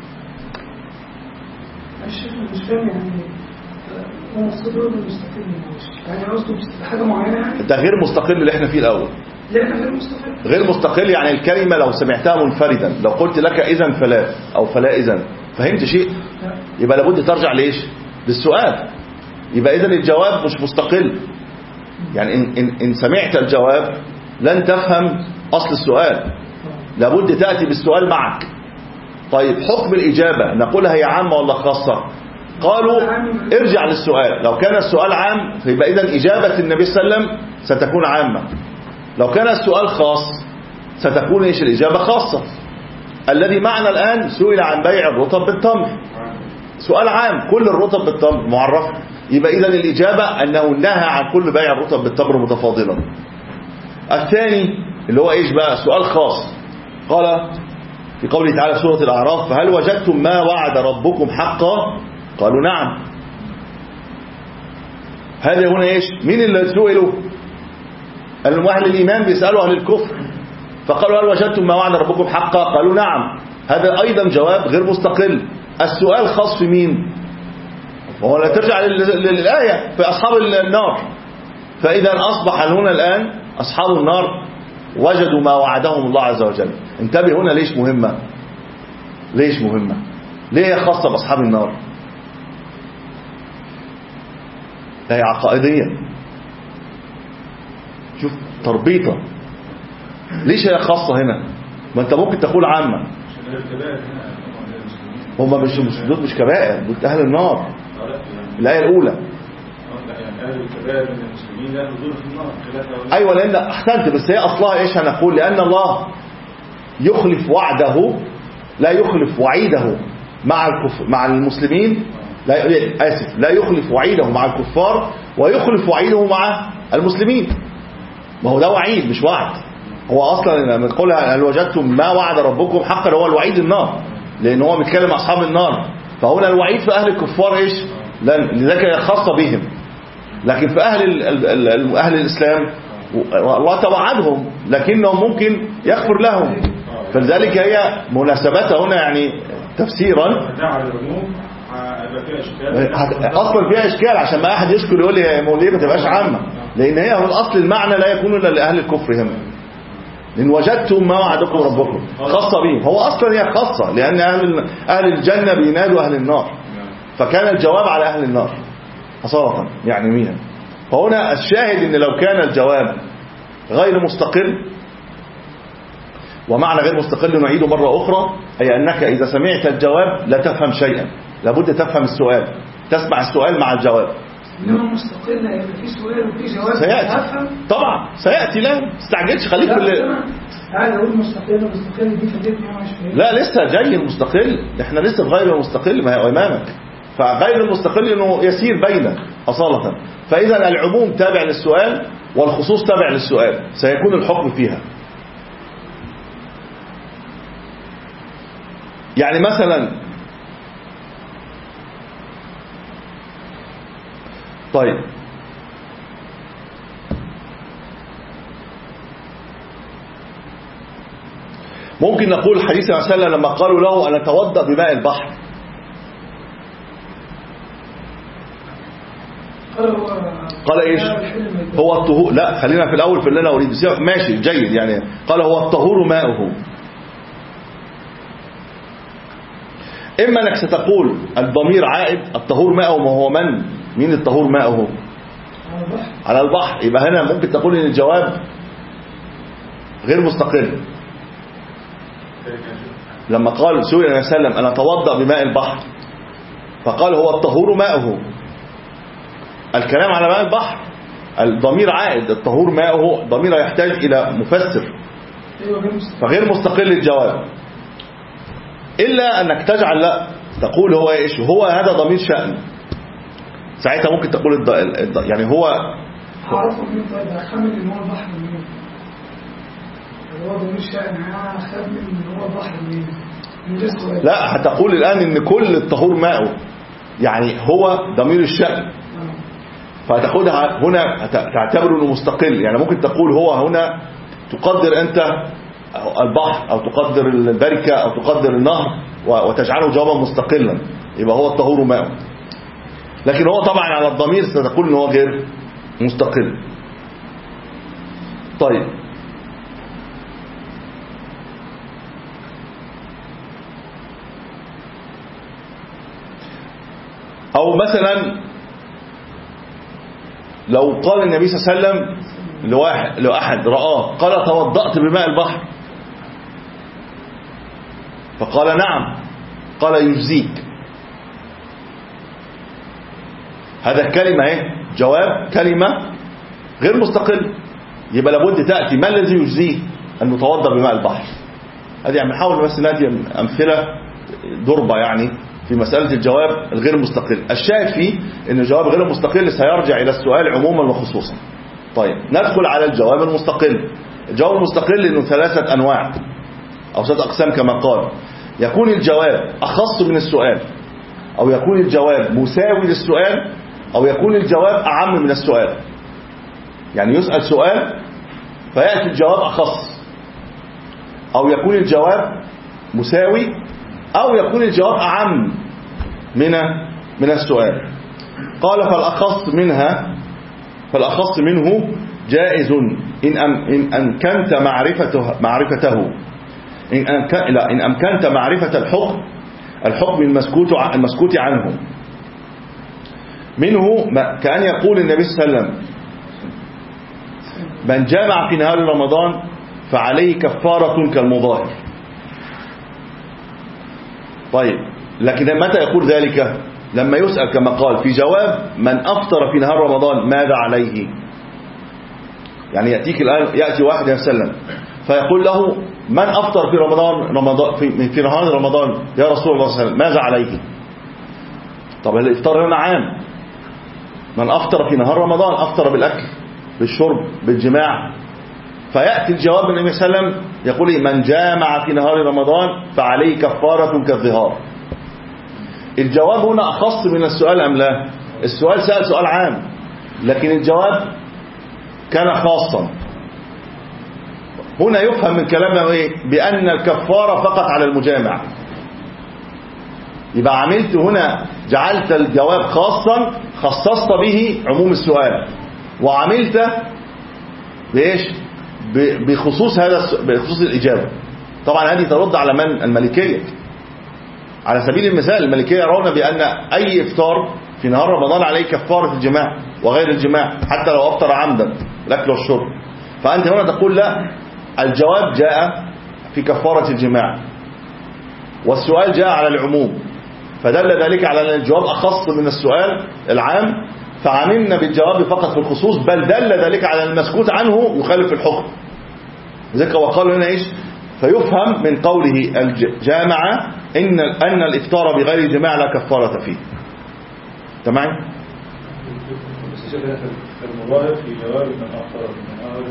الشيخ مش فاهم يعني هو مستقل ولا مستقل؟ يعني قصده حاجة معينة يعني؟ ده غير مستقل اللي احنا فيه الأول. لا غير مستقل. غير مستقل يعني الكلمة لو سمعتها منفردا، لو قلت لك إذن فلا أو فلا إذن، فهمت شيء؟ يبقى لابد ترجع ليش؟ للسؤال. يبقى إذن الجواب مش مستقل. يعني إن, إن, إن سمعت الجواب لن تفهم أصل السؤال، لابد تأتي بالسؤال معك. طيب حكم الإجابة نقولها هي عامة ولا خاصة؟ قالوا ارجع للسؤال. لو كان السؤال عام فيبقى إذن إجابة النبي صلى الله عليه وسلم ستكون عامة. لو كان السؤال خاص ستكون إيش الإجابة خاصة. الذي معنا الآن سئل عن بيع الرطب بالتمر، سؤال عام، كل الرطب بالتمر معرف، يبقى إذن الإجابة أنه نهى عن كل بيع الرطب بالتمر متفاضلا. الثاني اللي هو إيش بقى؟ سؤال خاص. قال في قوله تعالى في سورة الأعراف فهل وجدتم ما وعد ربكم حقا؟ قالوا نعم. هذا هنا إيش؟ مين اللي سئلوا؟ أهل الإيمان بيسألوا أهل الكفر، فقالوا هل وجدتم ما وعد ربكم حقا؟ قالوا نعم. هذا أيضا جواب غير مستقل. السؤال خاص في مين؟ وهو لا ترجع للآية في أصحاب النار. فإذا أصبح هنا الآن أصحاب النار وجدوا ما وعدهم الله عز وجل. انتبه هنا ليش مهمة، ليش مهمة، ليه خاصة بأصحاب النار؟ هي عقائدية. شوف تربيطة. ليش هي خاصة هنا؟ ما انت ممكن تقول عامة. هما مش مش دول مش كبائر، دول أهل النار. الآية الأولى. أيوة لأن أحسنت، بس هي أصلها إيش هنقول؟ لأن الله يخلف وعده، لا يخلف وعيده مع الكفر مع المسلمين، لا آسف لا يخلف وعيده مع الكفار ويخلف وعيده مع المسلمين. ما هو ده وعيد مش وعد. هو أصلا لما نقول هل وجدتم ما وعد ربكم حقا هو الوعيد النار، لأن هو بيتكلم أصحاب النار. فهنا الوعيد في أهل الكفار إيش؟ لذلك خاصة بهم. لكن في أهل ال ال ال أهل الإسلام الله توعدهم لكنهم ممكن يغفر لهم، فلذلك هي مناسبتها هنا يعني تفسيرا اصلا فيها اشكال، عشان ما احد يشكل يقول لي موليه ما تبقاش عامه، لان هي هو الاصل المعنى لا يكون الا لاهل الكفر هنا. ان وجدتم ما وعدكم ربكم خاصه بهم، هو اصلا هي خاصه لان اهل اهل الجنه بينادوا اهل النار، فكان الجواب على اهل النار اصاله يعني مين. فهنا الشاهد ان لو كان الجواب غير مستقل، ومعنى غير مستقل نعيده مرة أخرى، أي أنك إذا سمعت الجواب لا تفهم شيئا، لابد تفهم السؤال، تسمع السؤال مع الجواب. إنما مستقل يبقى في سؤال وفي جواب سيأتي طبعا سيأتي، لا تستعجلش خليك في اللي أنا أقول مستقل مستقل دي فديتني أنا مش فاهم. لا لسه جاي المستقل، إحنا لسه في غير المستقل ما هو أمامك، فغير المستقل إنه يسير بينك أصالة. فإذا العموم تابع للسؤال والخصوص تابع للسؤال، سيكون الحكم فيها. يعني مثلا طيب ممكن نقول الحديث صلى الله عليه وسلم لما قالوا له أن نتوضأ بماء البحر، قال ايش؟ هو الطهور. لا خلينا في الأول في اللي أنا أريد، ماشي جيد يعني. قال هو الطهور ماؤه. إما أنك ستقول الضمير عائد الطهور ماءه، ما هو من مين الطهور ماءه؟ على البحر. يبقى هنا ممكن تقول إن الجواب غير مستقل. لما قال سئل النبي صلى الله عليه وسلم أنا أتوضأ بماء البحر، فقال هو الطهور ماءه، الكلام على ماء البحر، الضمير عائد الطهور ماءه، ضمير يحتاج إلى مفسر، فغير مستقل الجواب. إلا أنك تجعل لا تقول هو إيش؟ هو هذا ضمير شأن، ساعتها ممكن تقول الض... الض... يعني هو هعرفه منين؟ طيب هخمن إن هو البحر منين؟ هو ضمير شأن، أنا هخمن إن هو البحر منين؟ لا هتقول الآن إن كل الطهور ماءه، يعني هو ضمير الشأن، فتاخدها هنا تعتبره إنه مستقل. يعني ممكن تقول هو هنا تقدر أنت البحر أو تقدر البركة أو تقدر النهر وتجعله جوابا مستقلا، يبقى هو الطهور ماء. لكن هو طبعا على الضمير ستقول إن هو غير مستقل. طيب أو مثلا لو قال النبي صلى الله عليه وسلم لواحد لأحد رآه قال توضأت بماء البحر، فقال نعم، قال يجزيك. هذا كلمة ايه؟ جواب كلمة غير مستقل، يبقى لابد تأتي ما الذي يجزيه أن نتوضأ بماء البحر. هذه يعني نحاول بس نأتي أمثلة ضربة يعني في مسألة الجواب الغير مستقل. الشاهد فيه أن الجواب غير مستقل سيرجع إلى السؤال عموما وخصوصا. طيب ندخل على الجواب المستقل. الجواب المستقل إنه ثلاثة أنواع أو ثلاثة أقسام كما قال. يكون الجواب أخص من السؤال، أو يكون الجواب مساوي للسؤال، أو يكون الجواب أعم من السؤال. يعني يسأل سؤال فيأتي الجواب أخص، أو يكون الجواب مساوي، أو يكون الجواب أعم من من السؤال. قال فالأخص منها فالأخص منه جائز إن إن أمكنت معرفته معرفته إن أمكن لا إن أمكنت معرفة الحكم الحكم المسكوت المسكوت عنه. منه كأن يقول النبي صلى الله عليه وسلم من جامع في نهار رمضان فعليه كفارة كالمظاهر. طيب لكن متى يقول ذلك؟ لما يسأل كما قال في جواب من أفطر في نهار رمضان ماذا عليه. يعني يأتيك الآن يأتي واحد يسلم فيقول له من أفطر في رمضان, رمضان في, في نهار رمضان يا رسول الله صلى الله عليه وسلم ماذا عليه؟ طب الإفطار هنا عام. من أفطر في نهار رمضان أفطر بالأكل بالشرب بالجماع. فيأتي الجواب من النبي صلى الله عليه وسلم يقول من جامع في نهار رمضان فعليه كفارة كالظهار. الجواب هنا أخص من السؤال أم لا؟ السؤال سأل سؤال عام لكن الجواب كان خاصا. هنا يفهم من كلامنا ايه؟ بأن الكفارة فقط على المجامع. يبقى عملت هنا جعلت الجواب خاصا خصصت به عموم السؤال وعملت بإيش؟ بخصوص هذا بخصوص الإجابة. طبعا هذه ترد على من؟ المالكية. على سبيل المثال المالكية يرون بأن أي إفطار في نهار رمضان عليه كفارة الجماع وغير الجماع حتى لو أفطر عمدا الأكل والشرب. فأنت هنا تقول لا، الجواب جاء في كفارة الجماع والسؤال جاء على العموم، فدل ذلك على أن الجواب أخص من السؤال العام، فعملنا بالجواب فقط في الخصوص، بل دل ذلك على المسكوت عنه يخالف الحكم. ذلك وقالوا هنا إيش؟ فيفهم من قوله الجامعة إن أن الإفطار بغير جماع لا كفارة فيه. تمام؟ المظاهر في جواب من أفطر من أهل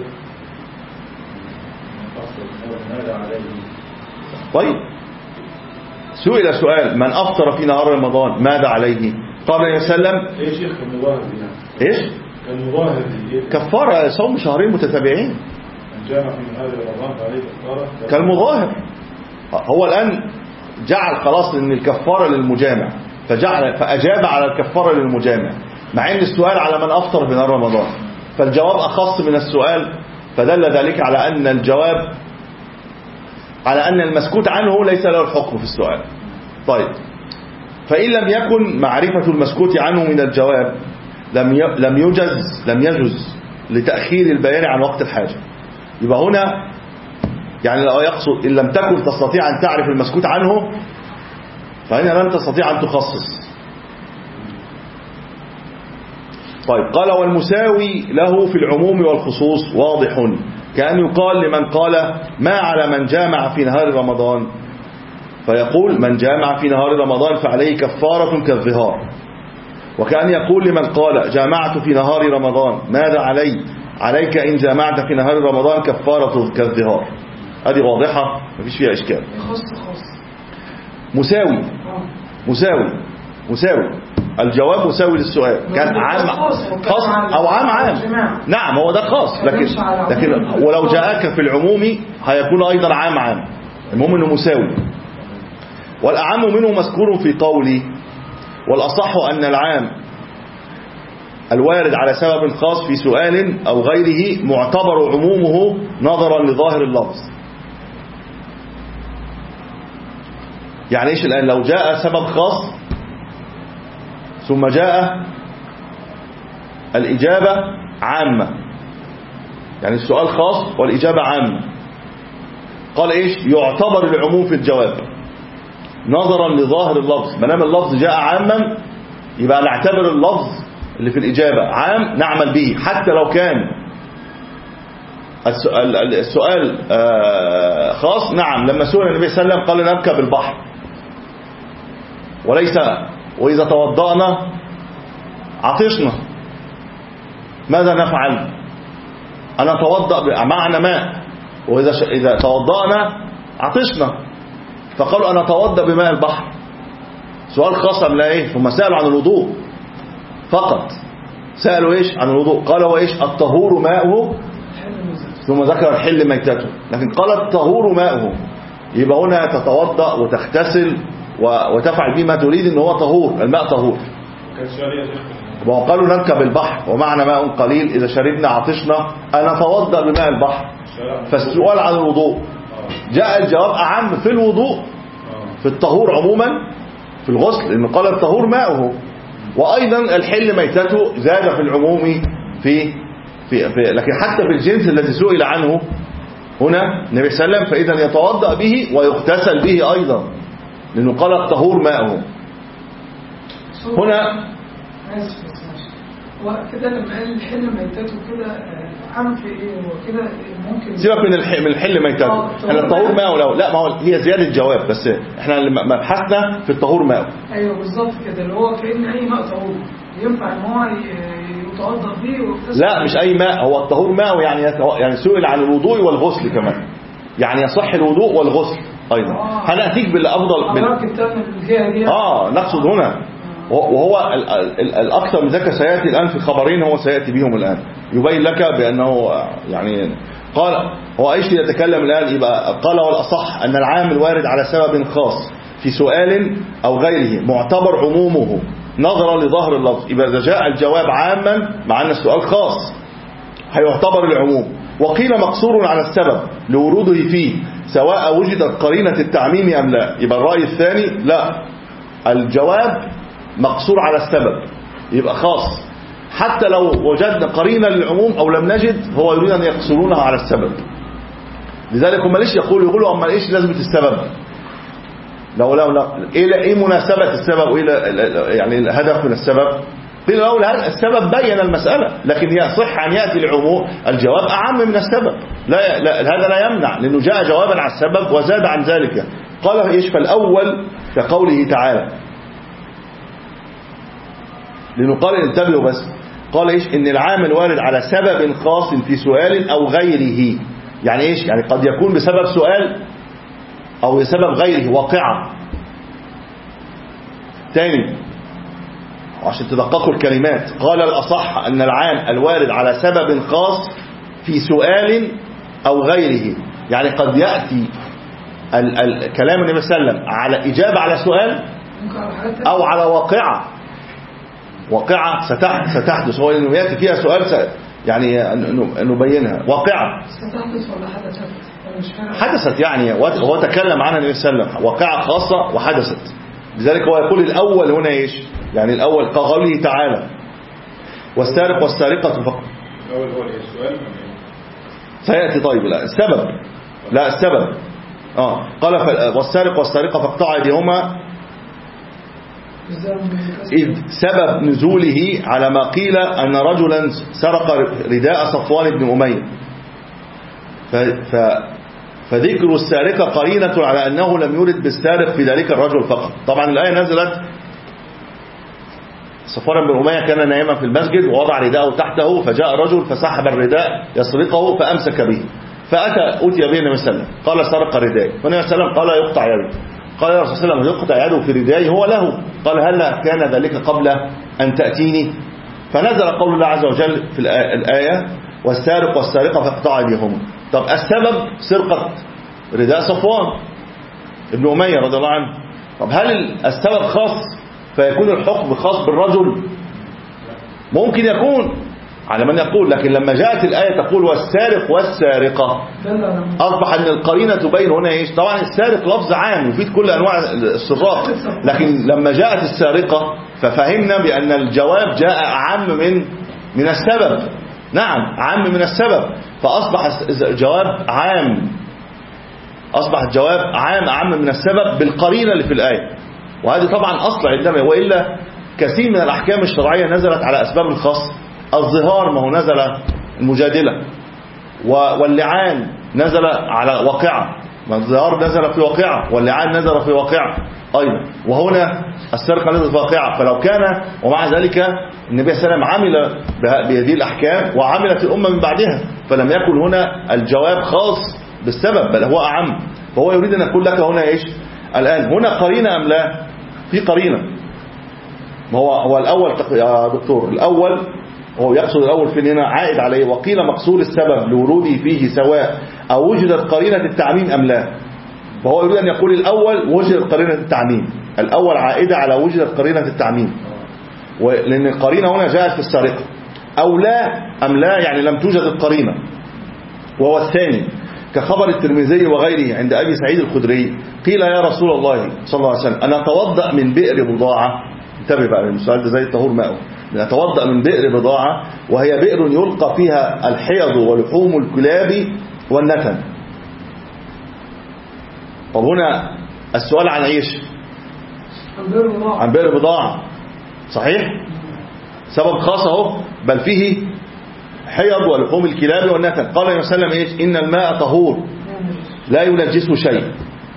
من أفطر من هذا عليه. طيب سئل سؤال من أفطر في نهار رمضان ماذا عليه؟ قال النبي صلى الله عليه وسلم ايش يا المظاهر دي؟ ايش؟ المظاهر دي كفارة صوم شهرين متتابعين. من جامع في نهار رمضان فعليه كفارة كالمظاهر. هو الآن جعل خلاص ان الكفارة للمجامع، فجعل فأجاب على الكفارة للمجامع، مع ان السؤال على من أفطر في نهار رمضان، فالجواب أخص من السؤال، فدل ذلك على أن الجواب على أن المسكوت عنه ليس له الحكم في السؤال. طيب فإن لم يكن معرفة المسكوت عنه من الجواب لم لم يجز لم يجز لتأخير البيان عن وقت الحاجة. يبقى هنا يعني لو يقصد إن لم تكن تستطيع أن تعرف المسكوت عنه فهنا لن تستطيع أن تخصص. طيب قال والمساوي له في العموم والخصوص واضح، كأن يقال لمن قال ما على من جامع في نهار رمضان، فيقول من جامع في نهار رمضان فعليه كفارة كالظهار. وكأن يقول لمن قال جامعت في نهار رمضان ماذا علي؟ عليك إن جامعت في نهار رمضان كفارة كالظهار. هذه واضحة مفيش فيها إشكال. مساوي مساوي مساوي الجواب مساوي للسؤال، كان عام خاص أو عام عام. نعم هو ده خاص، لكن لكن ولو جاءك في العموم هيكون أيضا عام عام. المهم أنه مساوي. والأعم منه مذكور في قولي، والأصح أن العام الوارد على سبب خاص في سؤال أو غيره معتبر عمومه نظرا لظاهر اللفظ. يعني إيش الآن؟ لو جاء سبب خاص ثم جاء الإجابة عامة، يعني السؤال خاص والإجابة عامة، قال إيش؟ يعتبر العموم في الجواب نظرا لظاهر اللفظ. ما دام اللفظ جاء عاما يبقى نعتبر اللفظ اللي في الإجابة عام نعمل به، حتى لو كان السؤال, السؤال خاص. نعم لما سئل النبي صلى الله عليه وسلم قال نركب البحر وليس وإذا توضأنا عطشنا ماذا نفعل؟ أنا توضأ معنا ماء وإذا إذا توضأنا عطشنا، فقالوا أنا توضأ بماء البحر. سؤال خاص أم لا إيه؟ ثم سألوا عن الوضوء فقط، سألوا إيش عن الوضوء؟ قالوا إيش؟ الطهور ماؤه، ثم ذكر الحل ميتته، لكن قال الطهور ماؤه. يبقى هنا تتوضأ وتغتسل وتفعل بما تريد ان هو طهور، الماء طهور. وقالوا نركب البحر ومعنا ماء قليل إذا شربنا عطشنا أنا توضأ بماء البحر. فالسؤال عن الوضوء جاء الجواب أعم في الوضوء، في الطهور عموما، في الغسل، لأنه قال الطهور ماؤه. وأيضا الحل ميتته زاد في العموم في, في, في لكن حتى في الجنس الذي سئل عنه هنا النبي صلى الله عليه وسلم فإذا يتوضأ به ويغتسل به أيضا، لأنه قال الطهور ماءه. هنا هو كده لما قال الحل ميتته كده عم في ايه هو كده ممكن سيبك من الحل من الحل ميتته، احنا الطهور ماءه لو لا، ما هو هي زياده جواب، بس احنا مبحثنا في الطهور ماءه. ايوه بالظبط كده، اللي هو كأن اي ماء طهور ينفع ان هو يتوضا به ويغتسل. لا مش اي ماء، هو الطهور ماءه يعني يعني سئل عن الوضوء والغسل كمان، يعني يصح الوضوء والغسل ايضا. آه. هنأتيك بالافضل بال... اه نقصد هنا، وهو الأكثر من ذلك سيأتي الآن في خبرين هو سيأتي بهم الآن يبين لك بأنه يعني قال هو ايش يتكلم الآن. يبقى قال والأصح أن العام الوارد على سبب خاص في سؤال أو غيره معتبر عمومه نظرا لظهر اللفظ. يبقى إذا جاء الجواب عاما مع أن السؤال خاص هيعتبر العموم. وقيل مقصور على السبب لوروده فيه سواء وجدت قرينة التعميم أم لا. يبقى الرأي الثاني لا، الجواب مقصور على السبب يبقى خاص، حتى لو وجدنا قرينة للعموم أو لم نجد هو يريد أن يقصرونها على السبب. لذلك هم ليش يقولوا يقولوا أما إيش لازمة السبب، لو لو لا إيه إيه مناسبة السبب وإيه يعني الهدف من السبب. قيل لو السبب بين المسألة، لكن يصح أن يأتي العموم الجواب أعم من السبب. لا, لا هذا لا يمنع، لأنه جاء جوابا على السبب وزاد عن ذلك. قال إيش فالأول كقوله تعالى، لأنه قال انتبهوا بس، قال إيش إن العام الوارد على سبب خاص في سؤال أو غيره. يعني إيش يعني قد يكون بسبب سؤال أو بسبب غيره واقعة. تاني عشان تدققوا الكلمات، قال الأصح أن العام الوارد على سبب خاص في سؤال أو غيره. يعني قد يأتي الكلام النبي صلى الله عليه وسلم على إجابة على سؤال أو على واقعة واقعة ستحدث، هو انه ياتي فيها سؤال يعني نبينها. واقعة ستحدث ولا حدثت؟ حدثت يعني هو تكلم عنها النبي صلى الله عليه وسلم، واقعة خاصة وحدثت. لذلك هو يقول الأول هنا إيش يعني الأول كقوله تعالى والسارق والسارقة فقط. الأول هو السؤال سيأتي. طيب لا السبب لا السبب آه قال والسارق والسارقة فاقطعوا أيديهما إذ سبب نزوله على ما قيل أن رجلا سرق رداء صفوان بن أمية، ف... ف... فذكر السارقة قرينة على أنه لم يرد بالسارق في ذلك الرجل فقط. طبعا الآية نزلت صفوان بن أمية كان نائما في المسجد ووضع رداءه تحته، فجاء رجل فسحب الرداء يسرقه فأمسك به، فأتى أتي به النبي صلى الله عليه وسلم قال سرق ردائي، فالنبي صلى الله عليه وسلم قال يقطع يده. قال يا رسول الله صلى الله عليه وسلم يقطع يده في ردائه هو له. قال هل كان ذلك قبل أن تأتيني؟ فنزل قول الله عز وجل في الآية والسارق والسارقة فاقطعوا أيديهما. طب السبب سرقة رداء صفوان ابن أمية رضي الله عنه. طب هل السبب خاص فيكون الحكم خاص بالرجل؟ ممكن يكون على من يقول، لكن لما جاءت الآية تقول والسارق والسارقة أصبح أن القرينة تبين هنا إيش. طبعا السارق لفظ عام يفيد كل أنواع السراق، لكن لما جاءت السارقة ففهمنا بأن الجواب جاء أعم من من السبب. نعم عام من السبب، فأصبح الجواب عام، أصبح الجواب عام أعم من السبب بالقرينة اللي في الآية. وهذه طبعا أصل عندما، وإلا كثير من الأحكام الشرعية نزلت على أسباب خاصة. الظهار ما هو نزل المجادلة، واللعان نزل على واقعة، الظهار نزل في واقعة واللعان نزل في واقعة أيضا، وهنا السرقة نزل في واقعة. فلو كان ومع ذلك النبي صلى الله عليه وسلم عمل بهذه الأحكام وعملت الأمة من بعدها، فلم يكن هنا الجواب خاص بالسبب بل هو أعم. فهو يريد أن يقول لك هنا إيش الآن هنا قرينة أم لا؟ في قرينة. هو هو الأول يا دكتور، الأول هو يقصد الأول في هنا عائد عليه. وقيل مقصود السبب لوروده فيه سواء أو وجدت قرينة التعميم أم لا. وهو يريد أن يقول الأول وجدت قرينة التعميم، الأول عائدة على وجدت قرينة التعميم، لأن القرينة هنا جاءت في السرقة. أو لا أم لا يعني لم توجد القرينة. وهو الثاني كخبر الترمذي وغيره عند أبي سعيد الخدري قيل يا رسول الله صلى الله عليه وسلم أنا أتوضأ من بئر بضاعة، انتبه بقى السؤال ده زي الطهور ماءه. نتوضأ من بئر بضاعة وهي بئر يلقى فيها الحيض ولحوم الكلاب والنتن. طب هنا السؤال عن ايش؟ عن بئر بضاعة، صحيح؟ سبب خاص اهو، بل فيه حيض ولحوم الكلاب والنتن. قال النبي صلى الله عليه وسلم ايش؟ ان الماء طهور لا ينجسه شيء،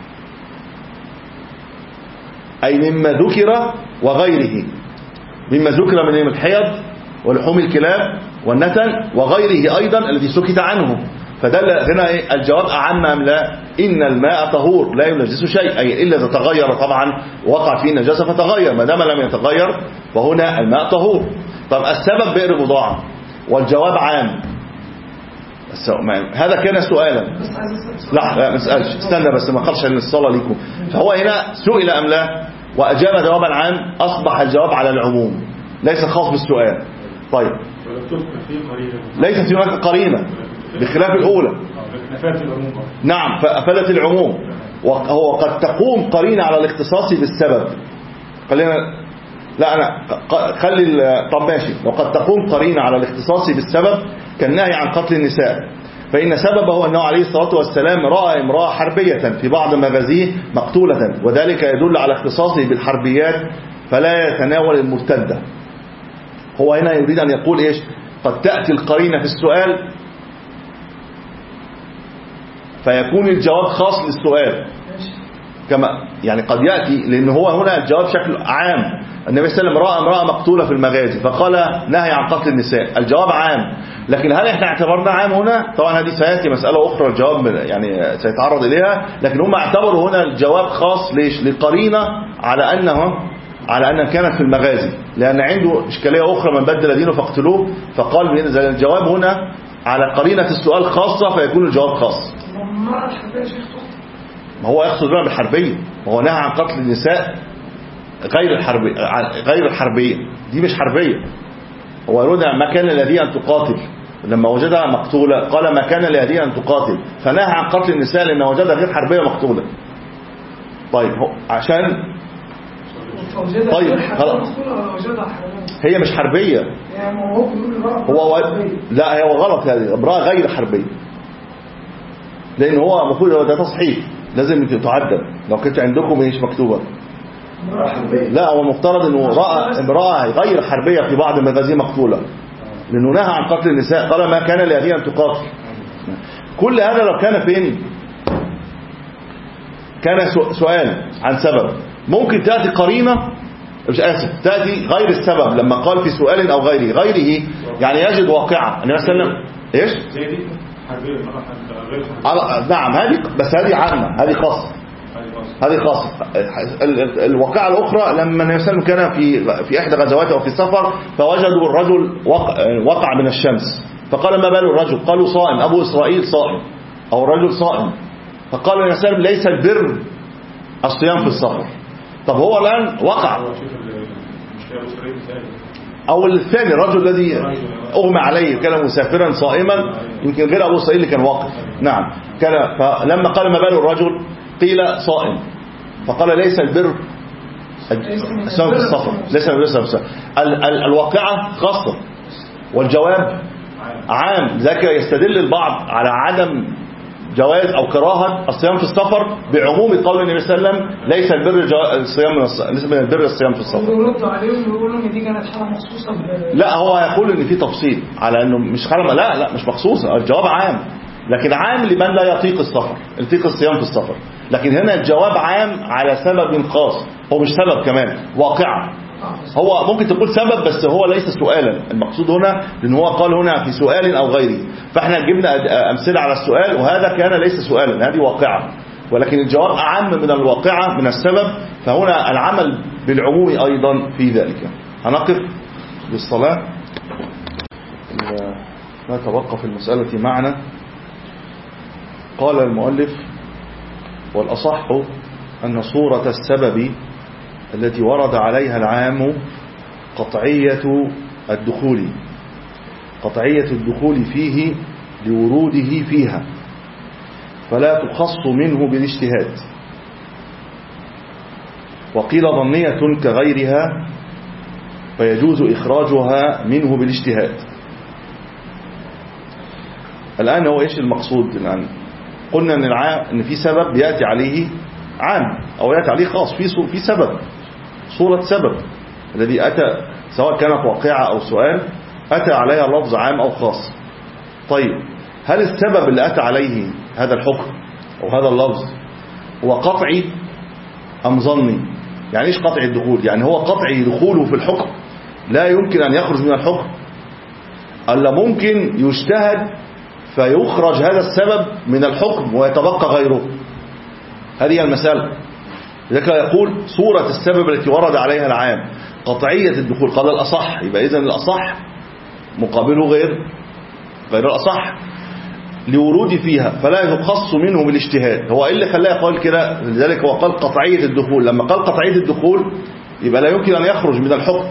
اي مما ذكر وغيره، مما ذكر من الحيض ولحوم الكلاب والنتن وغيره ايضا الذي سكت عنه. فدل هنا ايه؟ الجواب اعم ام لا؟ ان الماء طهور لا ينجسه شيء، اي الا اذا تغير طبعا وقع فيه نجاسه فتغير، ما دام لم يتغير فهنا الماء طهور. طب السبب بئر بضاعة والجواب عام، هذا كان سؤالا. لا لا ما نسألش، استنى بس ما اخرش عن الصلاة ليكم. فهو هنا سئل ام لا واجاب جوابا عام، اصبح الجواب على العموم ليس خاص بالسؤال. طيب ليست هناك قرينة بخلاف الاولى. نعم فافادت العموم، وهو قد تقوم قرينة على الاختصاص بالسبب. خلينا لا أنا خلي طب ماشي. وقد تقوم قرينة على الاختصاص بالسبب كالنهي عن قتل النساء، فإن سببه أنه عليه الصلاة والسلام رأى امرأة حربية في بعض مغازيه مقتولة، وذلك يدل على اختصاصه بالحربيات فلا يتناول المرتدة. هو هنا يريد أن يقول إيش؟ قد تأتي القرينة في السؤال فيكون الجواب خاص للسؤال، كما يعني قد يأتي، لأن هو هنا الجواب شكل عام. النبي صلى الله عليه وسلم رأى امرأة مقتولة في المغازي فقال نهي عن قتل النساء، الجواب عام. لكن هل احنا اعتبرنا عام هنا؟ طبعا هذه سيأتي مسألة أخرى الجواب يعني سيتعرض إليها، لكن هم اعتبروا هنا الجواب خاص ليش؟ لقرينة على أنه على أن كانت في المغازي، لأن عنده إشكالية أخرى من بدل دينه فاقتلوه، فقال الجواب هنا على قرينة السؤال خاصة فيكون الجواب خاص. ما هو يقصد بقى بالحربية، وهو نهى عن قتل النساء غير الحربية، غير الحربية دي مش حربية. هو يريد ما كان لدي أن تقاتل، لما وجدها مقتولة قال ما كان لدي أن تقاتل، فنهى عن قتل النساء لأن وجدها غير حربية مقتولة. طيب هو عشان طيب هي مش حربية، هو لا هو غلط، هذه امرأة غير حربية، لأن هو المفروض ده تصحيح لازم تعدل. لو كنت عندكم مش مكتوبة لا، هو المفترض انه راى امراه غير حربيه في بعض المغازي مقتوله، لانه نهى عن قتل النساء قال ما كان لأهلها ان تقاتل. كل هذا لو كان فين؟ كان سؤال عن سبب. ممكن تاتي قرينه، مش اسف تاتي غير السبب لما قال في سؤال او غيره غيره يعني يجد واقعه. النبي صلى الله عليه وسلم ايش؟ نعم هذه بس هذه عامه، هذه خاصه، هذه خاصة. الواقعة الأخرى لما النبي صلى الله عليه وسلم كان في في إحدى غزواته أو في السفر فوجدوا الرجل وقع من الشمس، فقال ما بال الرجل؟ قالوا صائم، أبو إسرائيل صائم أو الرجل صائم. فقال النبي صلى الله عليه وسلم ليس البر الصيام في السفر. طب هو الآن وقع، أو الثاني الرجل الذي أغمى عليه كان مسافرا صائما، يمكن غير أبو إسرائيل اللي كان واقف. نعم كان. فلما قال ما بال الرجل قيل صائم، فقال ليس البر الصيام في السفر، ليس البر الصيام في السفر. الواقعة خاصة والجواب عام، ذاك يستدل البعض على عدم جواز أو كراهة الصيام في السفر بعموم قول النبي صلى الله عليه وسلم ليس البر الصيام ليس من البر الصيام في السفر. لا هو يقول ان في تفصيل على انه مش حرمه، لا لا مش مخصوصه، الجواب عام، لكن عام لمن لا يطيق السفر، يطيق الصيام في السفر. لكن هنا الجواب عام على سبب خاص، هو مش سبب كمان، واقعة. هو ممكن تقول سبب بس هو ليس سؤالا، المقصود هنا لأن هو قال هنا في سؤال أو غيره، فاحنا جبنا أمثلة على السؤال وهذا كان ليس سؤالا، هذه واقعة، ولكن الجواب أعم من الواقعة من السبب، فهنا العمل بالعموم أيضا في ذلك. هنقف بالصلاة ما تبقى في المسألة معنا. قال المؤلف والأصح أن صورة السبب التي ورد عليها العام قطعية الدخول قطعية الدخول فيه لوروده فيها، فلا تخص منه بالاجتهاد. وقيل ظنية كغيرها فيجوز إخراجها منه بالاجتهاد. الآن هو إيش المقصود الآن؟ قلنا أن, إن في سبب يأتي عليه عام أو يأتي عليه خاص، في في سبب، صورة سبب الذي أتى سواء كانت واقعة أو سؤال أتى عليها لفظ عام أو خاص. طيب هل السبب اللي أتى عليه هذا الحكم أو هذا اللفظ هو قطعي أم ظني؟ يعني إيش قطعي الدخول؟ يعني هو قطعي دخوله في الحكم لا يمكن أن يخرج من الحكم، ألا ممكن يجتهد فيخرج هذا السبب من الحكم ويتبقى غيره؟ هذه المسألة. لذلك يقول صورة السبب التي ورد عليها العام قطعية الدخول. قال الأصح، يبقى إذن الأصح مقابله غير غير الأصح لورود فيها، فلا يخص منه بالاجتهاد. هو إيه اللي خلاه يقول كده؟ لذلك هو قال قطعية الدخول. لما قال قطعية الدخول يبقى لا يمكن أن يخرج من الحكم.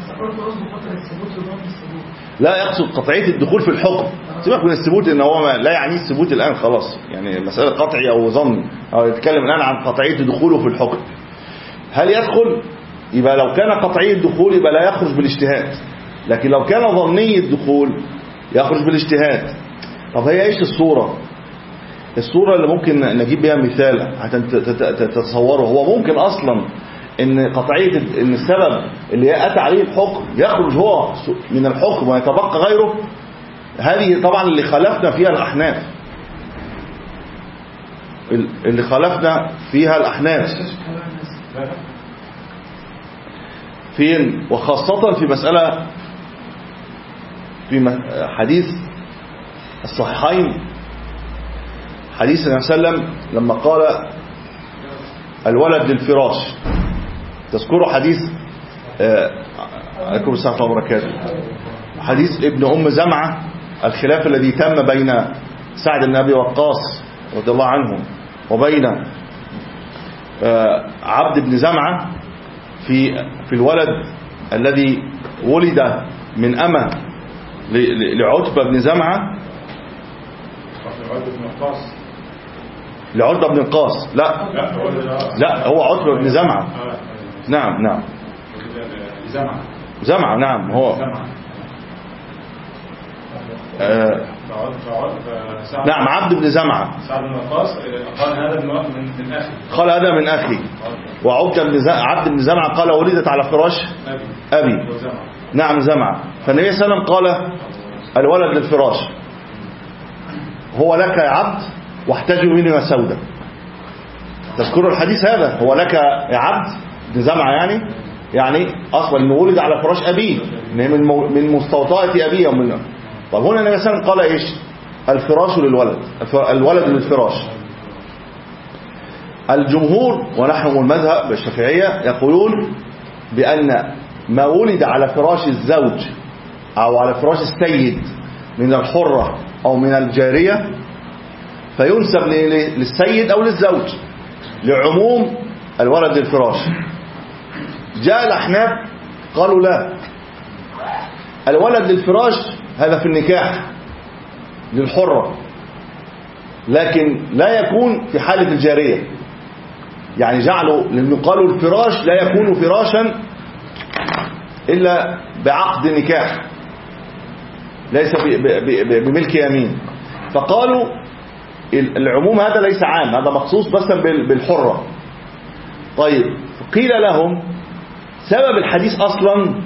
لا يقصد قطعية الدخول في الحكم، سيبك من الثبوت، ان هو لا يعني الثبوت الآن خلاص، يعني مسألة قطعي أو ظني، أو يتكلم الآن عن قطعية دخوله في الحكم. هل يدخل؟ يبقى لو كان قطعي الدخول يبقى لا يخرج بالاجتهاد، لكن لو كان ظني الدخول يخرج بالاجتهاد. طب هي ايش الصورة؟ الصورة اللي ممكن نجيب بها مثال حتى تتصوره. هو ممكن أصلا ان قطعية ان السبب اللي أتى عليه الحكم يخرج هو من الحكم ويتبقى غيره؟ هذه طبعا اللي خالفنا فيها الأحناف، اللي خالفنا فيها الأحناف فين؟ وخاصة في مسألة في حديث الصحيحين، حديث النبي صلى الله عليه وسلم لما قال الولد للفراش. تذكروا حديث عليكم السلام ورحمة الله وبركاته، حديث ابن أم زمعة، الخلاف الذي تم بين سعد بن أبي وقاص رضي الله عنه وبين عبد بن زمعة في في الولد الذي ولد من أمة لعتبة بن زمعة، لعتبة بن القاص. لا لا هو عتبة بن زمعة. نعم نعم زمعة نعم هو آه نعم عبد بن زمعة. سعد بن وقاص قال هذا من أخي، قال هذا من أخي. وعبد بن عبد بن زمعة قال ولدت على فراش أبي, أبي. نعم زمعة. فالنبي صلى الله عليه وسلم قال الولد للفراش، هو لك يا عبد واحتجب مني سودة. تذكروا الحديث هذا؟ هو لك يا عبد بن زمعة يعني يعني أصلا أنه ولد على فراش أبيه من من مستوطئات أبيه ومن. طب هنا النبي صلى الله عليه وسلم قال إيش؟ الفراش للولد، الولد للفراش. الجمهور ونحن من المذهب الشافعية يقولون بأن ما ولد على فراش الزوج أو على فراش السيد من الحرة أو من الجارية فينسب للسيد أو للزوج لعموم الولد للفراش. جاء الأحناف قالوا لا، الولد للفراش هذا في النكاح للحرة، لكن لا يكون في حالة الجارية. يعني جعلوا، لأنه قالوا الفراش لا يكون فراشا إلا بعقد نكاح ليس بملك يمين، فقالوا العموم هذا ليس عام، هذا مخصوص بس بالحرة. طيب قيل لهم سبب الحديث أصلا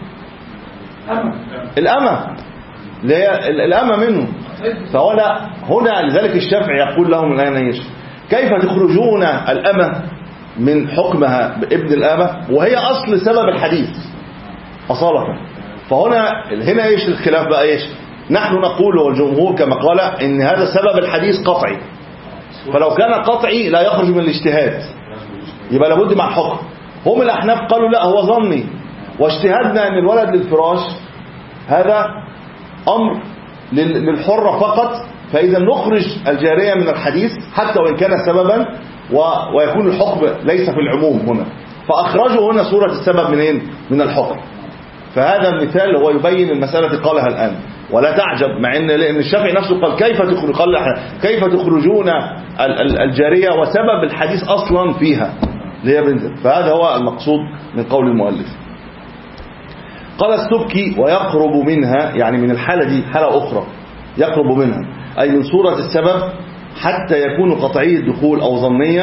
الأمة، الأمة منه. فهنا هنا لذلك الشافعي يقول لهم الآن ايش؟ كيف تخرجون الأمة من حكمها بابن الأمة وهي أصل سبب الحديث أصالة؟ فهنا هنا ايش الخلاف بقى؟ ايش نحن نقول والجمهور كما قال ان هذا سبب الحديث قطعي، فلو كان قطعي لا يخرج من الاجتهاد، يبقى لابد مع الحكم. هم الأحناف قالوا لا هو ظني، واجتهدنا ان الولد للفراش هذا أمر للحرة فقط، فإذا نخرج الجارية من الحديث حتى وإن كان سببا، ويكون الحكم ليس في العموم هنا، فأخرجوا هنا صورة السبب منين؟ من الحكم. فهذا المثال هو يبين المسألة قالها الآن. ولا تعجب مع ان لأن الشافعي نفسه قال كيف تخرج قال كيف تخرجون الجارية وسبب الحديث أصلا فيها اللي هي بنت. فهذا هو المقصود من قول المؤلف. قال السبكي ويقرب منها، يعني من الحالة دي حالة أخرى يقرب منها، أي من صورة السبب حتى يكون قطعي الدخول أو ظنية،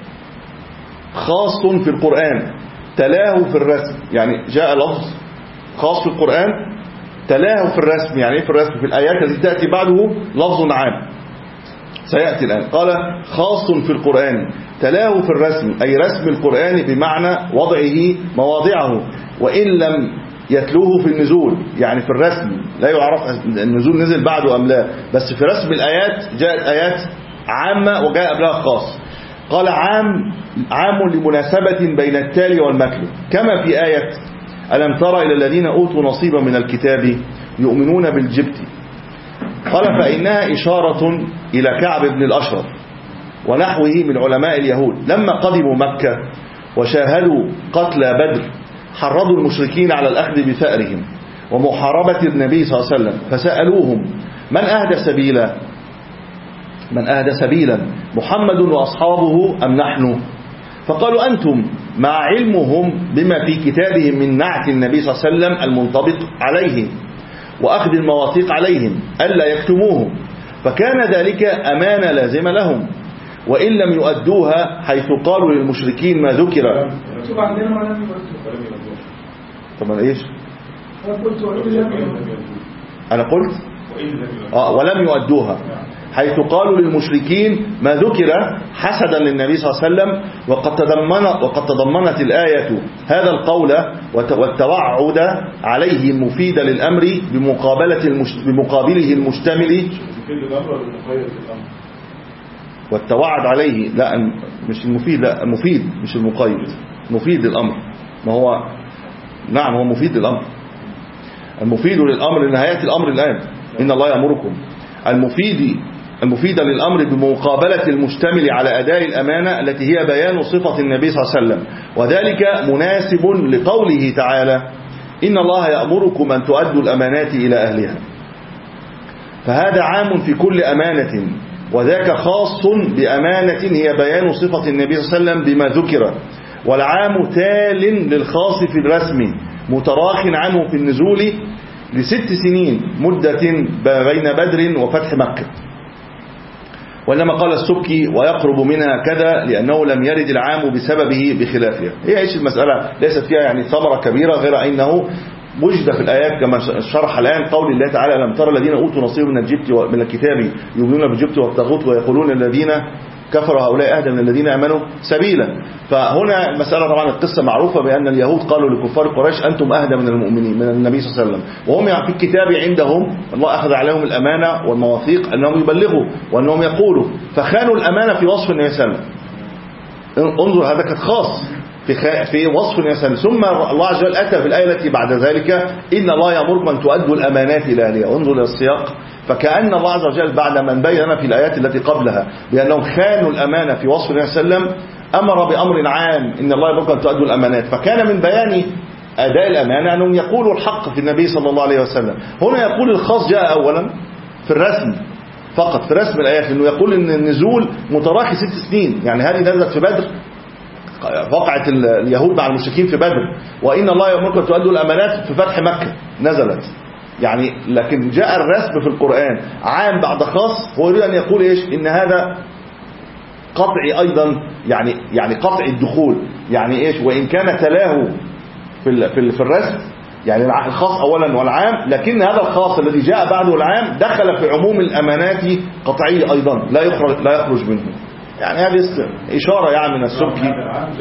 خاص في القرآن تلاه في الرسم. يعني جاء لفظ خاص في القرآن تلاه في الرسم. يعني ايه في الرسم؟ في الآيات التي تأتي بعده لفظ عام سيأتي الآن. قال خاص في القرآن تلاه في الرسم، أي رسم القرآن بمعنى وضعه مواضعه، وإن لم يتلوه في النزول. يعني في الرسم لا يعرف النزول نزل بعده أم لا، بس في رسم الآيات جاءت آيات عامة وجاء قبلها خاص. قال عام عام لمناسبة بين التالي والمتلو، كما في آية ألم تر إلى الذين أوتوا نصيبا من الكتاب يؤمنون بالجبت. قال فإنها إشارة إلى كعب بن الأشرف ونحوه من علماء اليهود لما قدموا مكة وشاهدوا قتل بدر، حرضوا المشركين على الأخذ بثأرهم ومحاربة النبي صلى الله عليه وسلم، فسألوهم من أهدى سبيلا من أهدى سبيلا محمد وأصحابه أم نحن؟ فقالوا أنتم، مع علمهم بما في كتابهم من نعت النبي صلى الله عليه وسلم المنطبق عليه وأخذ المواثيق عليهم ألا يكتموه، فكان ذلك أمانة لازمة لهم، وإن لم يؤدوها حيث قالوا للمشركين ما ذكر. طبعا إيش أنا قلت آه ولم يؤدوها حيث قالوا للمشركين ما ذكر حسدا للنبي صلى الله عليه وسلم، وقد تضمنت, وقد تضمنت الآية هذا القول والتوعد عليه المفيد للأمر بمقابلة المش... بمقابله المشتمل والتوعد عليه. لا مش المفيد، لا المفيد مش المقيد، مفيد للأمر. ما هو نعم هو مفيد للأمر، المفيد للأمر لنهاية الأمر الآن إن الله يأمركم. المفيد المفيدة للأمر بمقابلة المشتمل على أداء الأمانة التي هي بيان صفة النبي صلى الله عليه وسلم، وذلك مناسب لقوله تعالى إن الله يأمركم أن تؤدوا الأمانات إلى أهلها. فهذا عام في كل أمانة، وذاك خاص بأمانة هي بيان صفة النبي صلى الله عليه وسلم بما ذكر. والعام تال للخاص في الرسم متراخ عنه في النزول لست سنين مدة بين بدر وفتح مكة. وإنما قال السبكي ويقرب منها كذا لأنه لم يرد العام بسببه بخلافها. هي ايش المسألة؟ ليست فيها يعني ثمرة كبيرة غير أنه وجد في الآيات كما شرح الآن قول الله تعالى لم ترى الذين أوتوا نصيب من الجبت من الكتاب يؤمنون بالجبت والطاغوت ويقولون الذين كفروا هؤلاء أهدى من الذين آمنوا سبيلا. فهنا المسألة طبعا القصة معروفة بأن اليهود قالوا لكفار قريش أنتم أهدى من المؤمنين من النبي صلى الله عليه وسلم، وهم في الكتاب عندهم الله أخذ عليهم الأمانة والمواثيق أنهم يبلغوا وأنهم يقولوا، فخانوا الأمانة في وصف النبي صلى الله عليه وسلم. انظر هذا كان خاص في في وصف النبي صلى الله عليه وسلم. ثم الله عز وجل أتى في الآية التي بعد ذلك إن الله يأمركم أن تؤدوا الأمانات إلى أهلها. انظر إلى السياق، فكأن الله عز وجل بعد من بين في الآيات التي قبلها بأنهم خانوا الأمانة في وصف النبي صلى الله عليه وسلم أمر بأمر عام إن الله يأمركم أن تؤدوا الأمانات، فكان من بيان أداء الأمانة أنهم يقولوا الحق في النبي صلى الله عليه وسلم. هنا يقول الخاص جاء أولا في الرسم فقط، في رسم الآيات، لأنه يقول إن النزول متراخي ست سنين. يعني هذه نزلت في بدر، وقعت اليهود مع المشركين في بدر، وإن الله يأمركم أن تؤدوا الأمانات في فتح مكة نزلت يعني. لكن جاء الرسم في القرآن عام بعد خاص، هو يريد أن يقول إيش؟ إن هذا قطع أيضا، يعني يعني قطع الدخول، يعني إيش؟ وإن كان تلاه في في في الرسم يعني الخاص أولا والعام، لكن هذا الخاص الذي جاء بعده العام دخل في عموم الأمانات قطعية أيضا لا يخرج لا يخرج منه. يعني هذه إشارة يعني من السبكي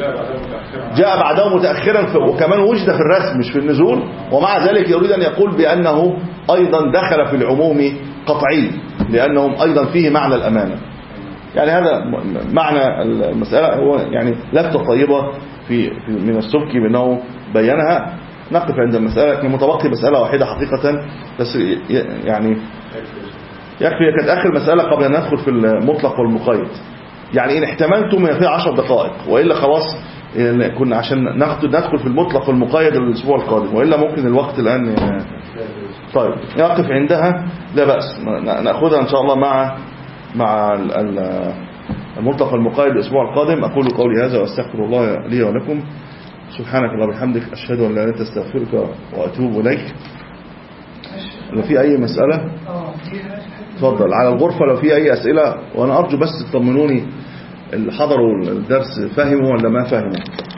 جاء بعده متأخرا، وكمان وجد في الرسم مش في النزول، ومع ذلك يريد أن يقول بأنه أيضا دخل في العموم قطعي لأنهم أيضا فيه معنى الأمانة. يعني هذا معنى المسألة، هو يعني لفتة طيبة في, في من السبكي بأنه بينها. نقف عند المسألة، كان متبقي مسألة واحدة حقيقة بس يعني يكفي. كانت آخر مسألة قبل أن ندخل في المطلق والمقيد. يعني إن احتملتم فيها عشر دقائق، وإلا خلاص كنا عشان ندخل في المطلق والمقيد الأسبوع القادم، وإلا ممكن الوقت الآن. طيب نقف عندها لا بأس، نأخذها إن شاء الله مع مع المطلق والمقيد الأسبوع القادم. أقول قولي هذا وأستغفر الله لي ولكم. سبحانك اللهم وبحمدك أشهد أن لا إله إلا أنت أستغفرك وأتوب إليك. لو في أي مسألة تفضل على الغرفة، لو في أي أسئلة، وأنا أرجو بس تطمنوني اللي حضروا الدرس فهموا ولا ما فهموا.